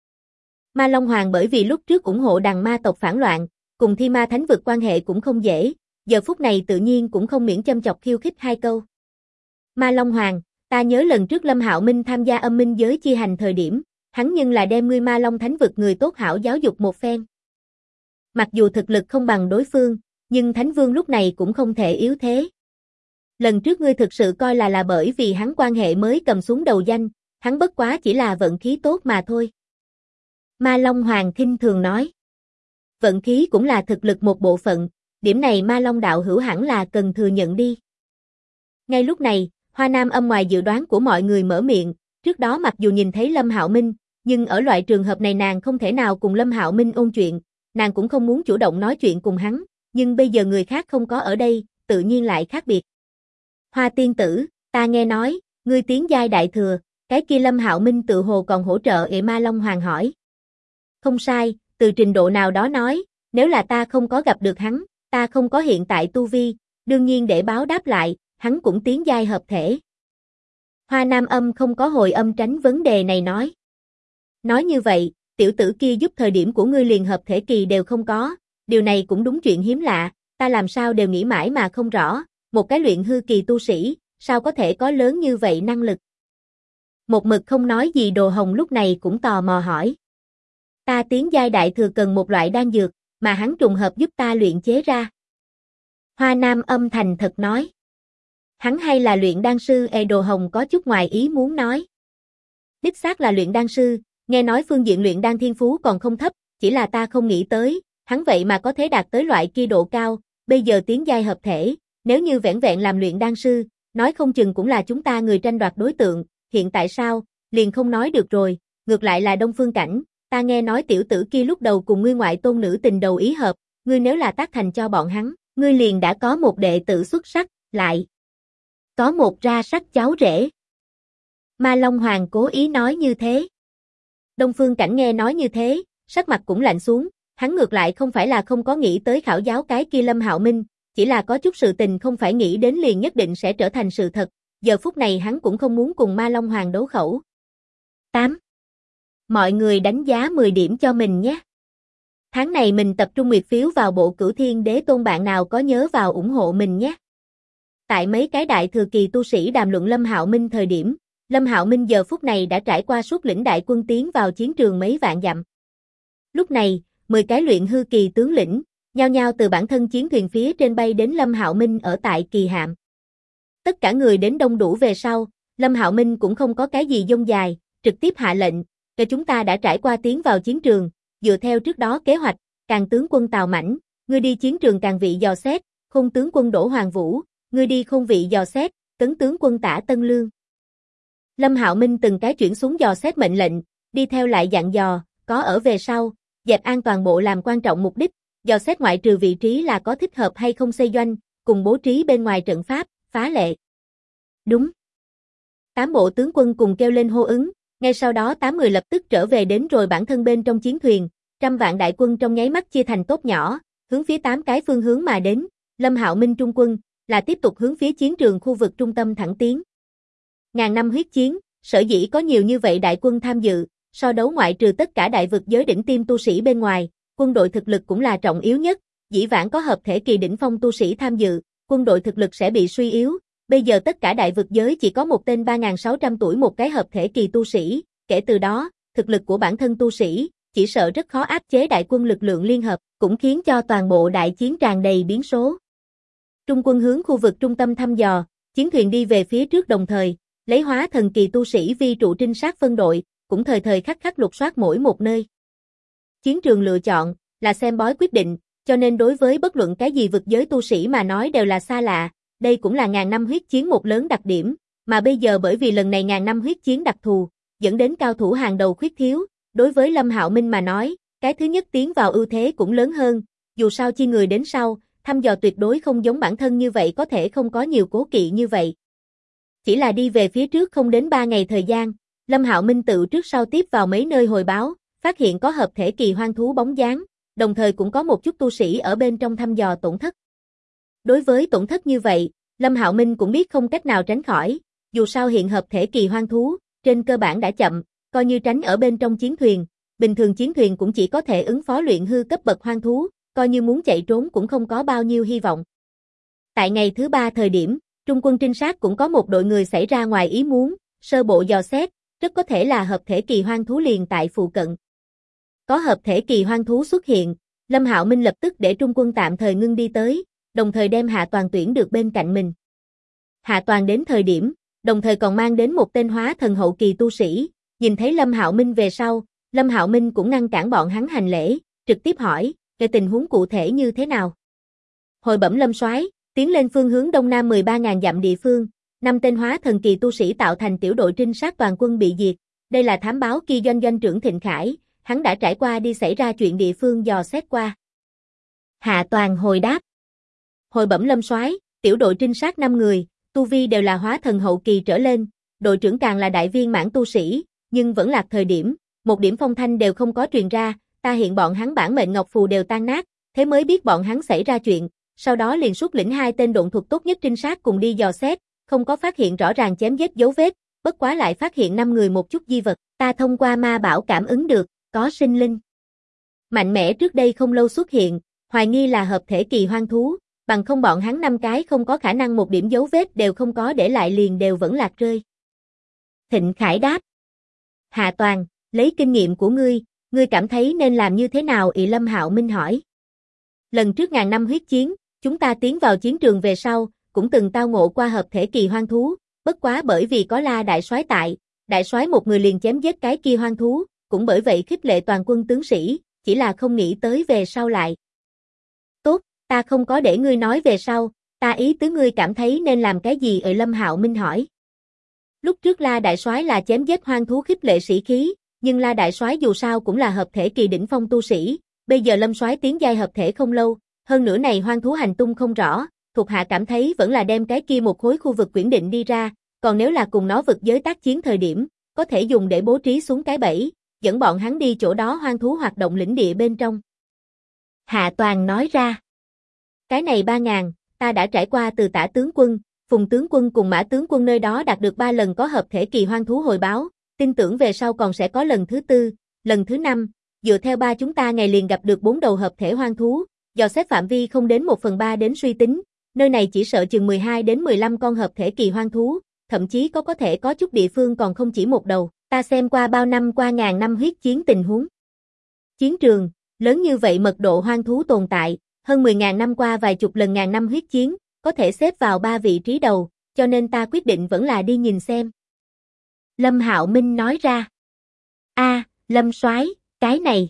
Ma Long Hoàng bởi vì lúc trước ủng hộ đằng ma tộc phản loạn, cùng Thiên Ma Thánh Vực quan hệ cũng không dễ, giờ phút này tự nhiên cũng không miễn châm chọc khiêu khích hai câu. Ma Long Hoàng, ta nhớ lần trước Lâm Hạo Minh tham gia âm minh giới chi hành thời điểm, hắn nhưng là đem ngươi Ma Long Thánh Vực người tốt hảo giáo dục một phen. Mặc dù thực lực không bằng đối phương, nhưng Thánh Vương lúc này cũng không thể yếu thế. Lần trước ngươi thực sự coi là bởi vì hắn quan hệ mới cầm xuống đầu danh, hắn bất quá chỉ là vận khí tốt mà thôi. Ma Long Hoàng khinh thường nói. Vận khí cũng là thực lực một bộ phận, điểm này Ma Long đạo hữu hẳn là cần thừa nhận đi. Ngay lúc này, Hoa Nam Âm ngoài dự đoán của mọi người mở miệng, trước đó mặc dù nhìn thấy Lâm Hạo Minh, nhưng ở loại trường hợp này nàng không thể nào cùng Lâm Hạo Minh ôn chuyện, nàng cũng không muốn chủ động nói chuyện cùng hắn, nhưng bây giờ người khác không có ở đây, tự nhiên lại khác biệt. Hoa tiên tử, ta nghe nói, ngươi tiến giai đại thừa, cái kia Lâm Hạo Minh tự hồ còn hỗ trợ Ma Long Hoàng hỏi. Không sai, từ trình độ nào đó nói, nếu là ta không có gặp được hắn, ta không có hiện tại tu vi, đương nhiên để báo đáp lại, hắn cũng tiến giai hợp thể. Hoa Nam Âm không có hồi âm tránh vấn đề này nói. Nói như vậy, tiểu tử kia giúp thời điểm của ngươi liền hợp thể kỳ đều không có, điều này cũng đúng chuyện hiếm lạ, ta làm sao đều nghĩ mãi mà không rõ, một cái luyện hư kỳ tu sĩ, sao có thể có lớn như vậy năng lực. Một mực không nói gì Đồ Hồng lúc này cũng tò mò hỏi. Ta tiến giai đại thừa cần một loại đan dược, mà hắn trùng hợp giúp ta luyện chế ra. Hoa Nam Âm thành thật nói. Hắn hay là luyện đan sư? Đồ Hồng có chút ngoài ý muốn nói. Đích xác là luyện đan sư, nghe nói phương diện luyện đan thiên phú còn không thấp, chỉ là ta không nghĩ tới, hắn vậy mà có thể đạt tới loại kia độ cao, bây giờ tiến giai hợp thể, nếu như vẻn vẹn làm luyện đan sư, nói không chừng cũng là chúng ta người tranh đoạt đối tượng, hiện tại sao, liền không nói được rồi, ngược lại là Đông Phương Cảnh, ta nghe nói tiểu tử kia lúc đầu cùng ngươi ngoại tôn nữ tình đầu ý hợp, ngươi nếu là tác thành cho bọn hắn, ngươi liền đã có một đệ tử xuất sắc, lại có một ra sắc cháu rể. Ma Long Hoàng cố ý nói như thế. Đông Phương Cảnh nghe nói như thế, sắc mặt cũng lạnh xuống, hắn ngược lại không phải là không có nghĩ tới khảo giáo cái kia Lâm Hạo Minh, chỉ là có chút sự tình không phải nghĩ đến liền nhất định sẽ trở thành sự thật, giờ phút này hắn cũng không muốn cùng Ma Long Hoàng đấu khẩu. 8. Mọi người đánh giá 10 điểm cho mình nhé. Tháng này mình tập trung nguyệt phiếu vào bộ Cửu Thiên Đế Tôn, bạn nào có nhớ vào ủng hộ mình nhé. Tại mấy cái đại thừa kỳ tu sĩ đàm luận Lâm Hạo Minh thời điểm, Lâm Hạo Minh giờ phút này đã trải qua suốt lĩnh đại quân tiến vào chiến trường mấy vạn dặm. Lúc này, 10 cái luyện hư kỳ tướng lĩnh, nhao nhao từ bản thân chiến thuyền phía trên bay đến Lâm Hạo Minh ở tại Kỳ Hạm. Tất cả người đến đông đủ về sau, Lâm Hạo Minh cũng không có cái gì dông dài, trực tiếp hạ lệnh, cho chúng ta đã trải qua tiến vào chiến trường, dựa theo trước đó kế hoạch, Càng tướng quân Tào Mãnh, ngươi đi chiến trường Càng vị dò xét, Khôn tướng quân Đỗ Hoàng Vũ, ngươi đi Khôn vị dò xét, Tấn tướng quân Tả Tân Lương. Lâm Hạo Minh từng cái chuyển xuống dò xét mệnh lệnh, đi theo lại dặn dò, có ở về sau, dẹp an toàn bộ làm quan trọng mục đích, dò xét ngoại trừ vị trí là có thích hợp hay không xây doanh, cùng bố trí bên ngoài trận pháp, phá lệ. Đúng. 8 bộ tướng quân cùng kêu lên hô ứng, ngay sau đó 8 người lập tức trở về đến rồi bản thân bên trong chiến thuyền, trăm vạn đại quân trong nháy mắt chia thành tốt nhỏ, hướng phía 8 cái phương hướng mà đến, Lâm Hạo Minh trung quân, là tiếp tục hướng phía chiến trường khu vực trung tâm thẳng tiến. Ngàn năm huyết chiến, sở dĩ có nhiều như vậy đại quân tham dự, so đấu ngoại trừ tất cả đại vực giới đỉnh tiêm tu sĩ bên ngoài, quân đội thực lực cũng là trọng yếu nhất, dĩ vãng có hợp thể kỳ đỉnh phong tu sĩ tham dự, quân đội thực lực sẽ bị suy yếu, bây giờ tất cả đại vực giới chỉ có một tên 3.600 tuổi một cái hợp thể kỳ tu sĩ, kể từ đó, thực lực của bản thân tu sĩ, chỉ sợ rất khó áp chế đại quân lực lượng liên hợp, cũng khiến cho toàn bộ đại chiến tràn đầy biến số. Trung quân hướng khu vực trung tâm thăm dò, chiến thuyền đi về phía trước đồng thời, lấy hóa thần kỳ tu sĩ vi trụ trinh sát phân đội, cũng thời thời khắc khắc lục soát mỗi một nơi. Chiến trường lựa chọn, là xem bói quyết định, cho nên đối với bất luận cái gì vực giới tu sĩ mà nói đều là xa lạ, đây cũng là ngàn năm huyết chiến một lớn đặc điểm, mà bây giờ bởi vì lần này ngàn năm huyết chiến đặc thù, dẫn đến cao thủ hàng đầu khuyết thiếu, đối với Lâm Hạo Minh mà nói, cái thứ nhất tiến vào ưu thế cũng lớn hơn, dù sao chi người đến sau, thăm dò tuyệt đối không giống bản thân như vậy có thể không có nhiều cố kỵ như vậy. Chỉ là đi về phía trước không đến 3 ngày thời gian, Lâm Hạo Minh tự trước sau tiếp vào mấy nơi hồi báo, phát hiện có hợp thể kỳ hoang thú bóng dáng, đồng thời cũng có một chút tu sĩ ở bên trong thăm dò tổn thất. Đối với tổn thất như vậy, Lâm Hạo Minh cũng biết không cách nào tránh khỏi, dù sao hiện hợp thể kỳ hoang thú, trên cơ bản đã chậm, coi như tránh ở bên trong chiến thuyền, bình thường chiến thuyền cũng chỉ có thể ứng phó luyện hư cấp bậc hoang thú, coi như muốn chạy trốn cũng không có bao nhiêu hy vọng. Tại ngày thứ 3 thời điểm, Trung quân trinh sát cũng có một đội người xảy ra ngoài ý muốn, sơ bộ dò xét, rất có thể là hợp thể kỳ hoang thú liền tại phụ cận. Có hợp thể kỳ hoang thú xuất hiện, Lâm Hạo Minh lập tức để Trung quân tạm thời ngưng đi tới, đồng thời đem Hạ Toàn tuyển được bên cạnh mình. Hạ Toàn đến thời điểm, đồng thời còn mang đến một tên hóa thần hậu kỳ tu sĩ, nhìn thấy Lâm Hạo Minh về sau, Lâm Hạo Minh cũng ngăn cản bọn hắn hành lễ, trực tiếp hỏi, về tình huống cụ thể như thế nào. Hồi bẩm Lâm soái, tiến lên phương hướng đông nam 13.000 dặm địa phương, 5 tên hóa thần kỳ tu sĩ tạo thành tiểu đội trinh sát toàn quân bị diệt, đây là thám báo kỳ doanh trưởng Thịnh Khải, hắn đã trải qua đi xảy ra chuyện địa phương dò xét qua. Hạ Toàn hồi đáp. Hồi bẩm Lâm soái, tiểu đội trinh sát 5 người, tu vi đều là hóa thần hậu kỳ trở lên, đội trưởng càng là đại viên mãn tu sĩ, nhưng vẫn lạc thời điểm, một điểm phong thanh đều không có truyền ra, ta hiện bọn hắn bản mệnh ngọc phù đều tan nát, thế mới biết bọn hắn xảy ra chuyện, sau đó liền xuất lĩnh 2 tên độn thuật tốt nhất trinh sát cùng đi dò xét, không có phát hiện rõ ràng chém giết dấu vết, bất quá lại phát hiện 5 người một chút di vật, ta thông qua ma bảo cảm ứng được, có sinh linh. Mạnh mẽ trước đây không lâu xuất hiện, hoài nghi là hợp thể kỳ hoang thú, bằng không bọn hắn 5 cái không có khả năng một điểm dấu vết đều không có để lại liền đều vẫn lạc rơi. Thịnh Khải đáp. Hạ Toàn, lấy kinh nghiệm của ngươi cảm thấy nên làm như thế nào? Lâm Hạo Minh hỏi. Lần trước ngàn năm huyết chiến, chúng ta tiến vào chiến trường về sau, cũng từng tao ngộ qua hợp thể kỳ hoang thú, bất quá bởi vì có La đại soái tại, đại soái một người liền chém giết cái kia hoang thú, cũng bởi vậy khích lệ toàn quân tướng sĩ, chỉ là không nghĩ tới về sau lại. Tốt, ta không có để ngươi nói về sau, ta ý tứ ngươi cảm thấy nên làm cái gì? Lâm Hạo Minh hỏi. Lúc trước La đại soái là chém giết hoang thú khích lệ sĩ khí, nhưng La đại soái dù sao cũng là hợp thể kỳ đỉnh phong tu sĩ, bây giờ Lâm soái tiến giai hợp thể không lâu, hơn nữa này hoang thú hành tung không rõ, thuộc hạ cảm thấy vẫn là đem cái kia một khối khu vực quyển định đi ra, còn nếu là cùng nó vực giới tác chiến thời điểm, có thể dùng để bố trí xuống cái bẫy, dẫn bọn hắn đi chỗ đó hoang thú hoạt động lĩnh địa bên trong. Hạ Toàn nói ra. Cái này 3.000, ta đã trải qua từ Tả tướng quân, Phùng tướng quân cùng Mã tướng quân nơi đó đạt được 3 lần có hợp thể kỳ hoang thú hồi báo, tin tưởng về sau còn sẽ có lần thứ 4, lần thứ 5, dựa theo ba chúng ta ngày liền gặp được 4 đầu hợp thể hoang thú, dò xét phạm vi không đến 1/3 đến suy tính, nơi này chỉ sợ chừng 12 đến 15 con hợp thể kỳ hoang thú, thậm chí có thể có chút địa phương còn không chỉ một đầu, ta xem qua bao năm qua ngàn năm huyết chiến tình huống. Chiến trường, lớn như vậy mật độ hoang thú tồn tại, hơn 10.000 năm qua vài chục lần ngàn năm huyết chiến, có thể xếp vào 3 vị trí đầu, cho nên ta quyết định vẫn là đi nhìn xem. Lâm Hạo Minh nói ra. Lâm soái, cái này.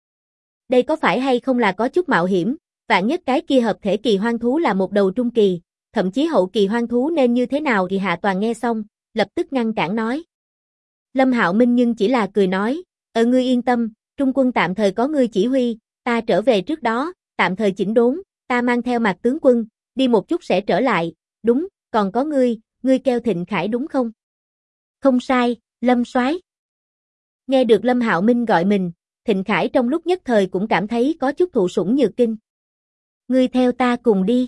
Đây có phải hay không là có chút mạo hiểm, vạn nhất cái kia hợp thể kỳ hoang thú là một đầu trung kỳ, thậm chí hậu kỳ hoang thú nên như thế nào thì Hạ Toàn nghe xong, lập tức ngăn cản nói. Lâm Hạo Minh nhưng chỉ là cười nói, ngươi yên tâm, trung quân tạm thời có ngươi chỉ huy, ta trở về trước đó, tạm thời chỉnh đốn, ta mang theo Mạc tướng quân, đi một chút sẽ trở lại, đúng, còn có ngươi kêu Thịnh Khải đúng không? Không sai, Lâm soái. Nghe được Lâm Hạo Minh gọi mình, Thịnh Khải trong lúc nhất thời cũng cảm thấy có chút thụ sủng nhược kinh. Ngươi theo ta cùng đi.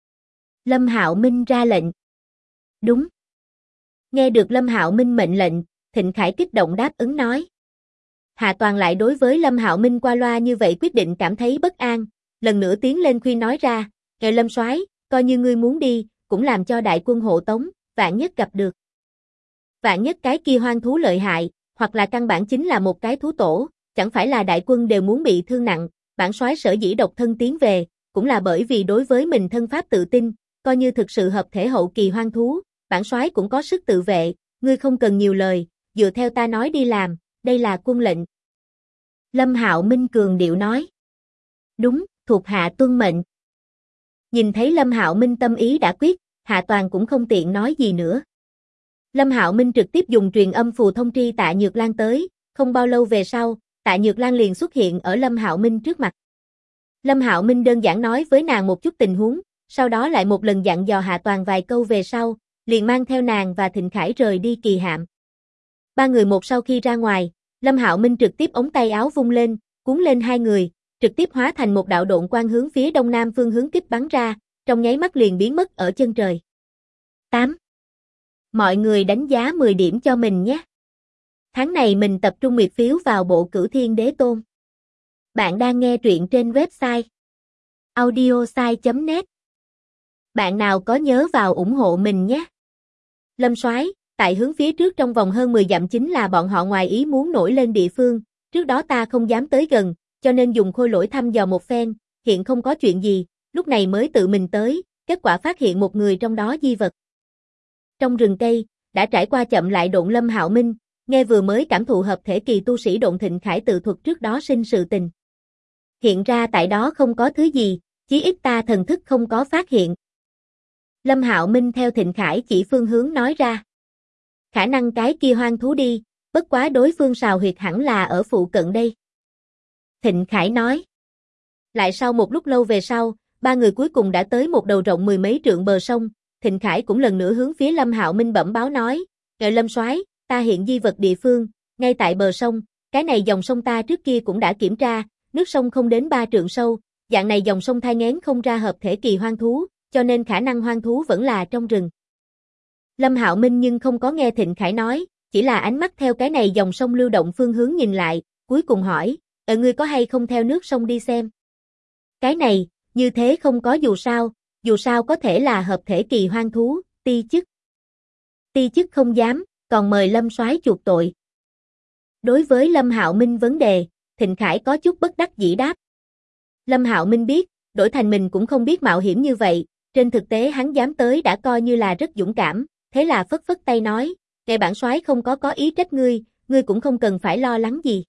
Lâm Hạo Minh ra lệnh. Đúng. Nghe được Lâm Hạo Minh mệnh lệnh, Thịnh Khải kích động đáp ứng nói. Hạ Toàn lại đối với Lâm Hạo Minh qua loa như vậy quyết định cảm thấy bất an, lần nữa tiến lên khuyên nói ra, kêu Lâm soái, coi như ngươi muốn đi, cũng làm cho đại quân hộ tống, vạn nhất gặp được. Vạn nhất cái kia hoang thú lợi hại, hoặc là căn bản chính là một cái thú tổ, chẳng phải là đại quân đều muốn bị thương nặng, bản soái sở dĩ độc thân tiến về, cũng là bởi vì đối với mình thân pháp tự tin, coi như thực sự hợp thể hậu kỳ hoang thú, bản soái cũng có sức tự vệ, ngươi không cần nhiều lời, dựa theo ta nói đi làm, đây là quân lệnh. Lâm Hạo Minh cường điệu nói. Đúng, thuộc hạ tuân mệnh. Nhìn thấy Lâm Hạo Minh tâm ý đã quyết, Hạ Toàn cũng không tiện nói gì nữa. Lâm Hạo Minh trực tiếp dùng truyền âm phù thông tri Tạ Nhược Lan tới, không bao lâu về sau, Tạ Nhược Lan liền xuất hiện ở Lâm Hạo Minh trước mặt. Lâm Hạo Minh đơn giản nói với nàng một chút tình huống, sau đó lại một lần dặn dò Hạ Toàn vài câu về sau, liền mang theo nàng và Thịnh Khải rời đi kỳ hạm. Ba người một sau khi ra ngoài, Lâm Hạo Minh trực tiếp ống tay áo vung lên, cuốn lên hai người, trực tiếp hóa thành một đạo độn quang hướng phía đông nam phương hướng kích bắn ra, trong nháy mắt liền biến mất ở chân trời. 8. Mọi người đánh giá 10 điểm cho mình nhé. Tháng này mình tập trung nguyệt phiếu vào bộ Cửu Thiên Đế Tôn. Bạn đang nghe truyện trên website audiosai.net. Bạn nào có nhớ vào ủng hộ mình nhé. Lâm soái, tại hướng phía trước trong vòng hơn 10 dặm chính là bọn họ ngoài ý muốn nổi lên địa phương, trước đó ta không dám tới gần, cho nên dùng khôi lỗi thăm dò một phen, hiện không có chuyện gì, lúc này mới tự mình tới, kết quả phát hiện một người trong đó di vật. Trong rừng cây, đã trải qua chậm lại độn Lâm Hạo Minh, nghe vừa mới cảm thụ hợp thể kỳ tu sĩ độn Thịnh Khải tự thuật trước đó sinh sự tình. Hiện ra tại đó không có thứ gì, chí ít ta thần thức không có phát hiện. Lâm Hạo Minh theo Thịnh Khải chỉ phương hướng nói ra. Khả năng cái kia hoang thú đi, bất quá đối phương sào huyệt hẳn là ở phụ cận đây. Thịnh Khải nói. Lại sau một lúc lâu về sau, ba người cuối cùng đã tới một đầu rộng 10 mấy trượng bờ sông, Thịnh Khải cũng lần nữa hướng phía Lâm Hạo Minh bẩm báo nói, "Ngài Lâm soái, ta hiện di vật địa phương, ngay tại bờ sông, cái này dòng sông ta trước kia cũng đã kiểm tra, nước sông không đến 3 trượng sâu, dạng này dòng sông thai nghén không ra hợp thể kỳ hoang thú, cho nên khả năng hoang thú vẫn là trong rừng." Lâm Hạo Minh nhưng không có nghe Thịnh Khải nói, chỉ là ánh mắt theo cái này dòng sông lưu động phương hướng nhìn lại, cuối cùng hỏi, ngươi có hay không theo nước sông đi xem? Cái này, như thế không có dù sao có thể là hợp thể kỳ hoang thú, ti chức. Ti chức không dám, còn mời Lâm soái chuộc tội. Đối với Lâm Hạo Minh vấn đề, Thịnh Khải có chút bất đắc dĩ đáp. Lâm Hạo Minh biết, đổi thành mình cũng không biết mạo hiểm như vậy, trên thực tế hắn dám tới đã coi như là rất dũng cảm, thế là phất phất tay nói, "Ngài bản soái không có ý trách ngươi cũng không cần phải lo lắng gì."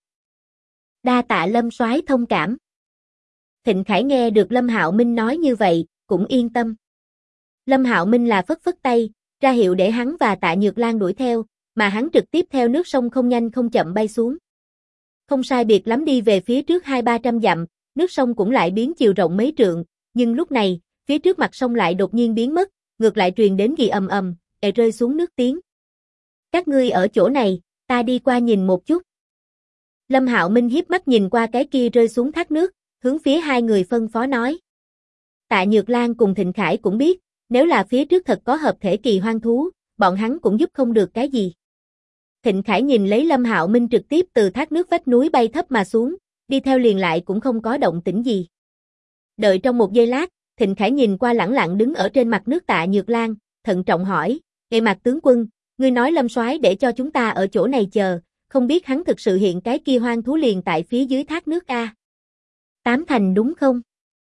Đa tạ Lâm soái thông cảm. Thịnh Khải nghe được Lâm Hạo Minh nói như vậy, cũng yên tâm. Lâm Hạo Minh là phất phất tay, ra hiệu để hắn và Tạ Nhược Lan đuổi theo, mà hắn trực tiếp theo nước sông không nhanh không chậm bay xuống. Không sai biệt lắm đi về phía trước 200-300 dặm, nước sông cũng lại biến chiều rộng mấy trượng, nhưng lúc này, phía trước mặt sông lại đột nhiên biến mất, ngược lại truyền đến gì ầm ầm, rơi xuống nước tiếng. "Các ngươi ở chỗ này, ta đi qua nhìn một chút." Lâm Hạo Minh hiếp mắt nhìn qua cái kia rơi xuống thác nước, hướng phía hai người phân phó nói. Tạ Nhược Lan cùng Thịnh Khải cũng biết, nếu là phía trước thật có hợp thể kỳ hoang thú, bọn hắn cũng giúp không được cái gì. Thịnh Khải nhìn lấy Lâm Hạo Minh trực tiếp từ thác nước vách núi bay thấp mà xuống, đi theo liền lại cũng không có động tĩnh gì. Đợi trong một giây lát, Thịnh Khải nhìn qua lẳng lặng đứng ở trên mặt nước Tạ Nhược Lan, thận trọng hỏi, "Ê Mạc tướng quân, ngươi nói Lâm soái để cho chúng ta ở chỗ này chờ, không biết hắn thực sự hiện cái kia hoang thú liền tại phía dưới thác nước a? Tám thành đúng không?"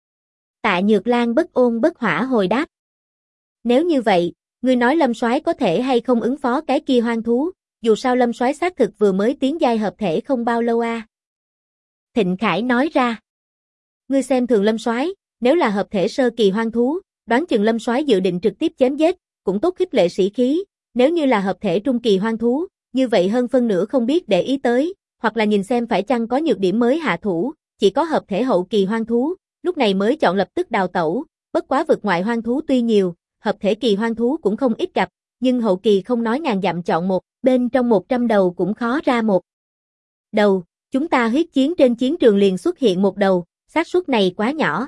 Tạ Nhược Lan bất ôn bất hỏa hồi đáp. "Nếu như vậy, ngươi nói Lâm soái có thể hay không ứng phó cái kia hoang thú, dù sao Lâm soái xác thực vừa mới tiến giai hợp thể không bao lâu a." Thịnh Khải nói ra. "Ngươi xem thường Lâm soái, nếu là hợp thể sơ kỳ hoang thú, đoán chừng Lâm soái dự định trực tiếp chém giết, cũng tốt khích lệ sĩ khí, nếu như là hợp thể trung kỳ hoang thú, như vậy hơn phân nửa không biết để ý tới, hoặc là nhìn xem phải chăng có nhược điểm mới hạ thủ, chỉ có hợp thể hậu kỳ hoang thú, lúc này mới chọn lập tức đào tẩu, bất quá vực ngoại hoang thú tuy nhiều, hợp thể kỳ hoang thú cũng không ít gặp, nhưng hậu kỳ không nói ngàn dặm chọn một, bên trong 100 đầu cũng khó ra một đầu, chúng ta huyết chiến trên chiến trường liền xuất hiện một đầu, xác suất này quá nhỏ."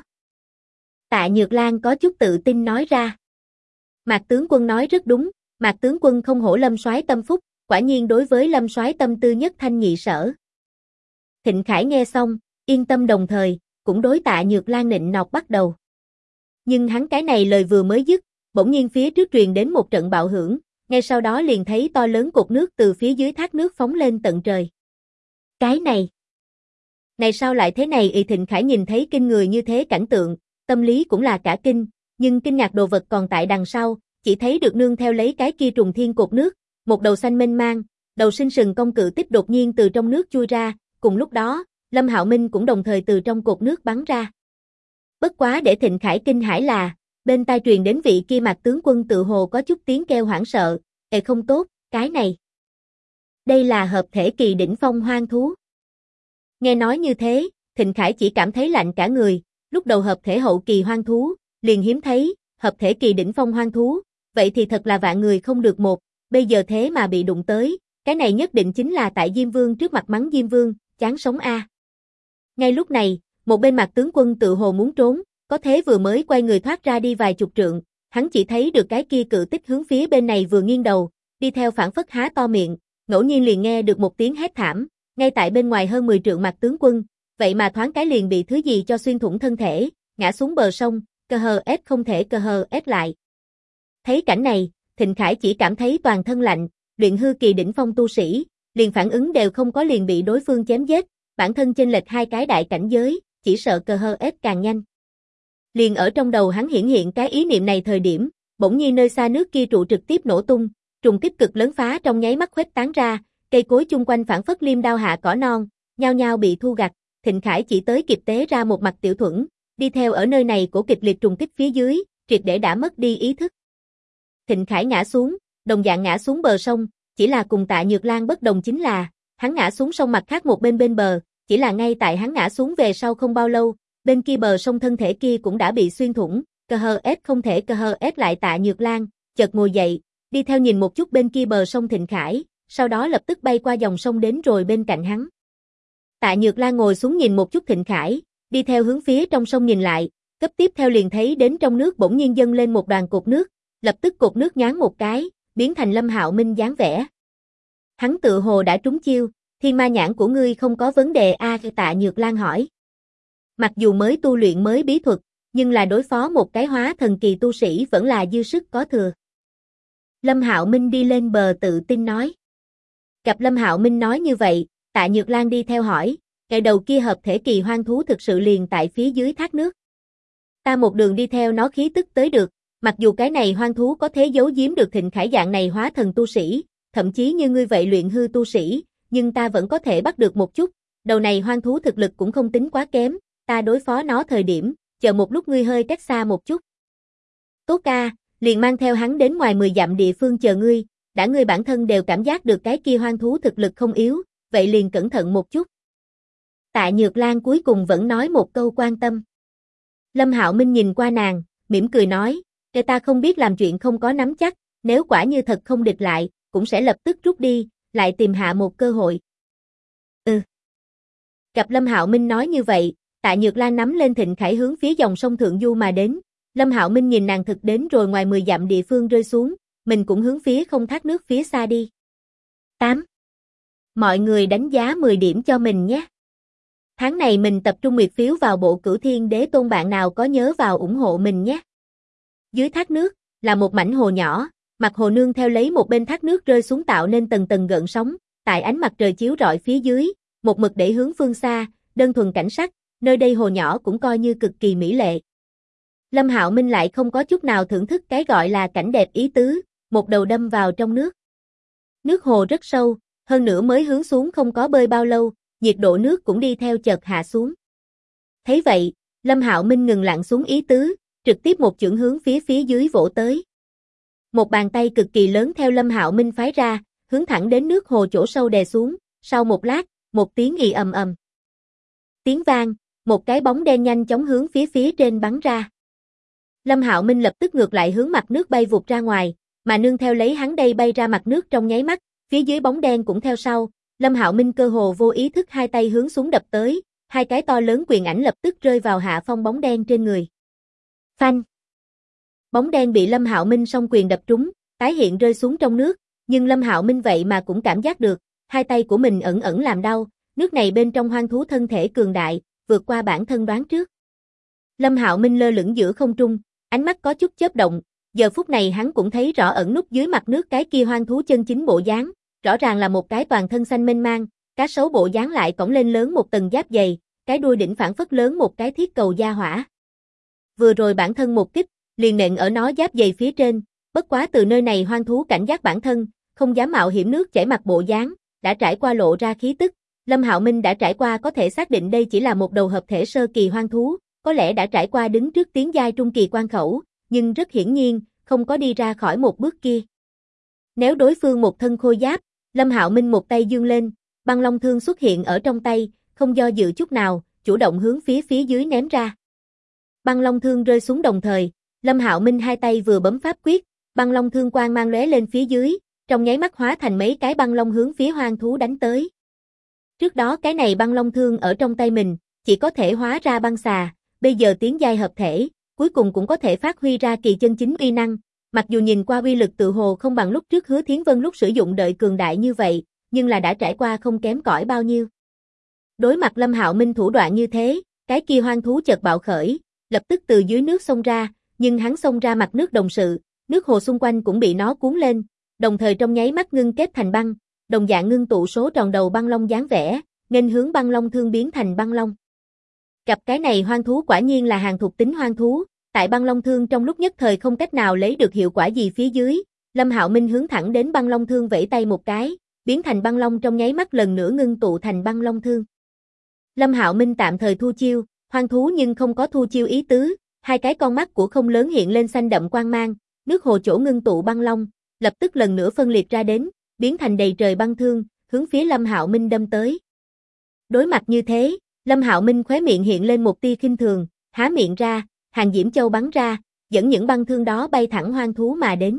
Tạ Nhược Lan có chút tự tin nói ra. "Mạc tướng quân nói rất đúng, Mạc tướng quân không hổ Lâm soái tâm phúc, quả nhiên đối với Lâm soái tâm tư nhất thanh nhị sở." Thịnh Khải nghe xong, yên tâm đồng thời, cũng đối Tạ Nhược Lan nịnh nọt bắt đầu. Nhưng hắn cái này lời vừa mới dứt, bỗng nhiên phía trước truyền đến một trận bạo hưởng, ngay sau đó liền thấy to lớn cột nước từ phía dưới thác nước phóng lên tận trời. Cái này sao lại thế này? Thịnh Khải nhìn thấy kinh người như thế cảnh tượng, tâm lý cũng là cả kinh, nhưng kinh ngạc đồ vật còn tại đằng sau, chỉ thấy được nương theo lấy cái kia trùng thiên cột nước, một đầu xanh mênh mang, đầu sinh sừng công cự tích đột nhiên từ trong nước chui ra, cùng lúc đó, Lâm Hạo Minh cũng đồng thời từ trong cột nước bắn ra. Bất quá để Thịnh Khải kinh hãi là, bên tai truyền đến vị kia Mạc tướng quân tự hồ có chút tiếng kêu hoảng sợ, "Ê không tốt, cái này. Đây là hợp thể kỳ đỉnh phong hoang thú." Nghe nói như thế, Thịnh Khải chỉ cảm thấy lạnh cả người, lúc đầu hợp thể hậu kỳ hoang thú, liền hiếm thấy, hợp thể kỳ đỉnh phong hoang thú, vậy thì thật là vạn người không được một, bây giờ thế mà bị đụng tới, cái này nhất định chính là tại Diêm Vương trước mặt mắng Diêm Vương, chán sống a. Ngay lúc này, một bên Mạc tướng quân tự hồ muốn trốn, có thế vừa mới quay người thoát ra đi vài chục trượng, hắn chỉ thấy được cái kia cự tích hướng phía bên này vừa nghiêng đầu, đi theo phản phất há to miệng, ngẫu nhiên liền nghe được một tiếng hét thảm, ngay tại bên ngoài hơn 10 trượng Mạc tướng quân, vậy mà thoáng cái liền bị thứ gì cho xuyên thủng thân thể, ngã xuống bờ sông, cơ hờ ép không thể cơ hờ ép lại. Thấy cảnh này, Thịnh Khải chỉ cảm thấy toàn thân lạnh, luyện hư kỳ đỉnh phong tu sĩ, liền phản ứng đều không có liền bị đối phương chém giết, bản thân chênh lệch hai cái đại cảnh giới, chỉ sợ cơ hờ ép càng nhanh. Liền ở trong đầu hắn hiện cái ý niệm này thời điểm, bỗng nhiên nơi xa nước kia trụ trực tiếp nổ tung, trùng kích cực lớn phá trong nháy mắt khuếch tán ra, cây cối chung quanh phản phất liêm đao hạ cỏ non, nhao nhao bị thu gặt, Thịnh Khải chỉ tới kịp tế ra một mặt tiểu thuẫn, đi theo ở nơi này của kịch liệt trùng kích phía dưới, triệt để đã mất đi ý thức. Thịnh Khải ngã xuống, đồng dạng ngã xuống bờ sông, chỉ là cùng Tạ Nhược Lan bất đồng chính là, hắn ngã xuống sông mặt khác một bên bờ, chỉ là ngay tại hắn ngã xuống về sau không bao lâu, bên kia bờ sông thân thể kia cũng đã bị xuyên thủng, cơ hờ ép không thể cơ hờ ép lại Tạ Nhược Lan, chợt ngồi dậy, đi theo nhìn một chút bên kia bờ sông Thịnh Khải, sau đó lập tức bay qua dòng sông đến rồi bên cạnh hắn. Tạ Nhược Lan ngồi xuống nhìn một chút Thịnh Khải, đi theo hướng phía trong sông nhìn lại, cấp tiếp theo liền thấy đến trong nước bỗng nhiên dâng lên một đoàn cột nước, lập tức cột nước nhoáng một cái, biến thành Lâm Hạo Minh dáng vẻ. Hắn tự hồ đã trúng chiêu, thiên ma nhãn của ngươi không có vấn đề a? Tạ Nhược Lan hỏi. Mặc dù mới tu luyện mới bí thuật, nhưng là đối phó một cái hóa thần kỳ tu sĩ vẫn là dư sức có thừa. Lâm Hạo Minh đi lên bờ tự tin nói. Gặp Lâm Hạo Minh nói như vậy, Tạ Nhược Lan đi theo hỏi, ngày đầu kia hợp thể kỳ hoang thú thực sự liền tại phía dưới thác nước. Ta một đường đi theo nó khí tức tới được, mặc dù cái này hoang thú có thế giấu giếm được Thịnh Khải dạng này hóa thần tu sĩ, thậm chí như ngươi vậy luyện hư tu sĩ, nhưng ta vẫn có thể bắt được một chút, đầu này hoang thú thực lực cũng không tính quá kém, ta đối phó nó thời điểm, chờ một lúc ngươi hơi cách xa một chút. Tốt ca, liền mang theo hắn đến ngoài 10 dặm địa phương chờ ngươi, đã ngươi bản thân đều cảm giác được cái kia hoang thú thực lực không yếu, vậy liền cẩn thận một chút. Tạ Nhược Lan cuối cùng vẫn nói một câu quan tâm. Lâm Hạo Minh nhìn qua nàng, mỉm cười nói, kể ta không biết làm chuyện không có nắm chắc, nếu quả như thật không địch lại, cũng sẽ lập tức rút đi, lại tìm hạ một cơ hội. Gặp Lâm Hạo Minh nói như vậy, Tạ Nhược Lan nắm lên Thịnh Khải hướng phía dòng sông Thượng Du mà đến, Lâm Hạo Minh nhìn nàng thực đến rồi ngoài 10 dặm địa phương rơi xuống, mình cũng hướng phía không thác nước phía xa đi. 8. Mọi người đánh giá 10 điểm cho mình nhé. Tháng này mình tập trung nguyệt phiếu vào bộ Cửu Thiên Đế Tôn, bạn nào có nhớ vào ủng hộ mình nhé. Dưới thác nước là một mảnh hồ nhỏ, mặt hồ nương theo lấy một bên thác nước rơi xuống tạo nên tầng tầng gợn sóng, tại ánh mặt trời chiếu rọi phía dưới, một mực để hướng phương xa, đơn thuần cảnh sắc, nơi đây hồ nhỏ cũng coi như cực kỳ mỹ lệ. Lâm Hạo Minh lại không có chút nào thưởng thức cái gọi là cảnh đẹp ý tứ, một đầu đâm vào trong nước. Nước hồ rất sâu, hơn nữa mới hướng xuống không có bơi bao lâu, nhiệt độ nước cũng đi theo chợt hạ xuống. Thấy vậy, Lâm Hạo Minh ngừng lặn xuống ý tứ, trực tiếp một chưởng hướng phía dưới vỗ tới. Một bàn tay cực kỳ lớn theo Lâm Hạo Minh phái ra, hướng thẳng đến nước hồ chỗ sâu đè xuống, sau một lát, một tiếng ì ầm ầm. Tiếng vang, một cái bóng đen nhanh chóng hướng phía trên bắn ra. Lâm Hạo Minh lập tức ngược lại hướng mặt nước bay vụt ra ngoài, mà nương theo lấy hắn đây bay ra mặt nước trong nháy mắt, phía dưới bóng đen cũng theo sau, Lâm Hạo Minh cơ hồ vô ý thức hai tay hướng xuống đập tới, hai cái to lớn quyền ảnh lập tức rơi vào hạ phong bóng đen trên người. Phanh! Bóng đen bị Lâm Hạo Minh song quyền đập trúng, tái hiện rơi xuống trong nước, nhưng Lâm Hạo Minh vậy mà cũng cảm giác được, hai tay của mình ẩn ẩn làm đau, nước này bên trong hoang thú thân thể cường đại, vượt qua bản thân đoán trước. Lâm Hạo Minh lơ lửng giữa không trung, ánh mắt có chút chớp động, giờ phút này hắn cũng thấy rõ ẩn núp dưới mặt nước cái kia hoang thú chân chính bộ dáng, rõ ràng là một cái toàn thân xanh mênh mang, cá sấu bộ dáng lại cõng lên lớn một tầng giáp dày, cái đuôi đỉnh phản phất lớn một cái thiết cầu gia hỏa. Vừa rồi bản thân một kích, liền nện ở nó giáp dày phía trên, bất quá từ nơi này hoang thú cảnh giác bản thân, không dám mạo hiểm nước chảy mặt bộ dáng, đã trải qua lộ ra khí tức, Lâm Hạo Minh đã trải qua có thể xác định đây chỉ là một đầu hợp thể sơ kỳ hoang thú, có lẽ đã trải qua đứng trước tiến giai trung kỳ quan khẩu, nhưng rất hiển nhiên, không có đi ra khỏi một bước kia. Nếu đối phương một thân khôi giáp, Lâm Hạo Minh một tay giương lên, băng long thương xuất hiện ở trong tay, không do dự chút nào, chủ động hướng phía dưới ném ra. Băng long thương rơi xuống đồng thời, Lâm Hạo Minh hai tay vừa bấm pháp quyết, băng long thương quang mang lóe lên phía dưới, trong nháy mắt hóa thành mấy cái băng long hướng phía hoang thú đánh tới. Trước đó cái này băng long thương ở trong tay mình, chỉ có thể hóa ra băng xà, bây giờ tiến giai hợp thể, cuối cùng cũng có thể phát huy ra kỳ chân chính uy năng, mặc dù nhìn qua uy lực tự hồ không bằng lúc trước Hứa Thiến Vân lúc sử dụng đợi cường đại như vậy, nhưng là đã trải qua không kém cỏi bao nhiêu. Đối mặt Lâm Hạo Minh thủ đoạn như thế, cái kia hoang thú chợt bạo khởi, lập tức từ dưới nước xông ra, nhưng hắn xông ra mặt nước đồng sự, nước hồ xung quanh cũng bị nó cuốn lên, đồng thời trong nháy mắt ngưng kết thành băng, đồng dạng ngưng tụ số tròn đầu băng long dáng vẻ, nên hướng băng long thương biến thành băng long. Gặp cái này hoang thú quả nhiên là hàng thuộc tính hoang thú, tại băng long thương trong lúc nhất thời không cách nào lấy được hiệu quả gì phía dưới, Lâm Hạo Minh hướng thẳng đến băng long thương vẫy tay một cái, biến thành băng long trong nháy mắt lần nữa ngưng tụ thành băng long thương. Lâm Hạo Minh tạm thời thu chiêu, hoang thú nhưng không có thu chiêu ý tứ, hai cái con mắt của không lớn hiện lên xanh đậm quang mang, nước hồ chỗ ngưng tụ băng long, lập tức lần nữa phân liệt ra đến, biến thành đầy trời băng thương, hướng phía Lâm Hạo Minh đâm tới. Đối mặt như thế, Lâm Hạo Minh khóe miệng hiện lên một tia khinh thường, há miệng ra, hàng diễm châu bắn ra, dẫn những băng thương đó bay thẳng hoang thú mà đến.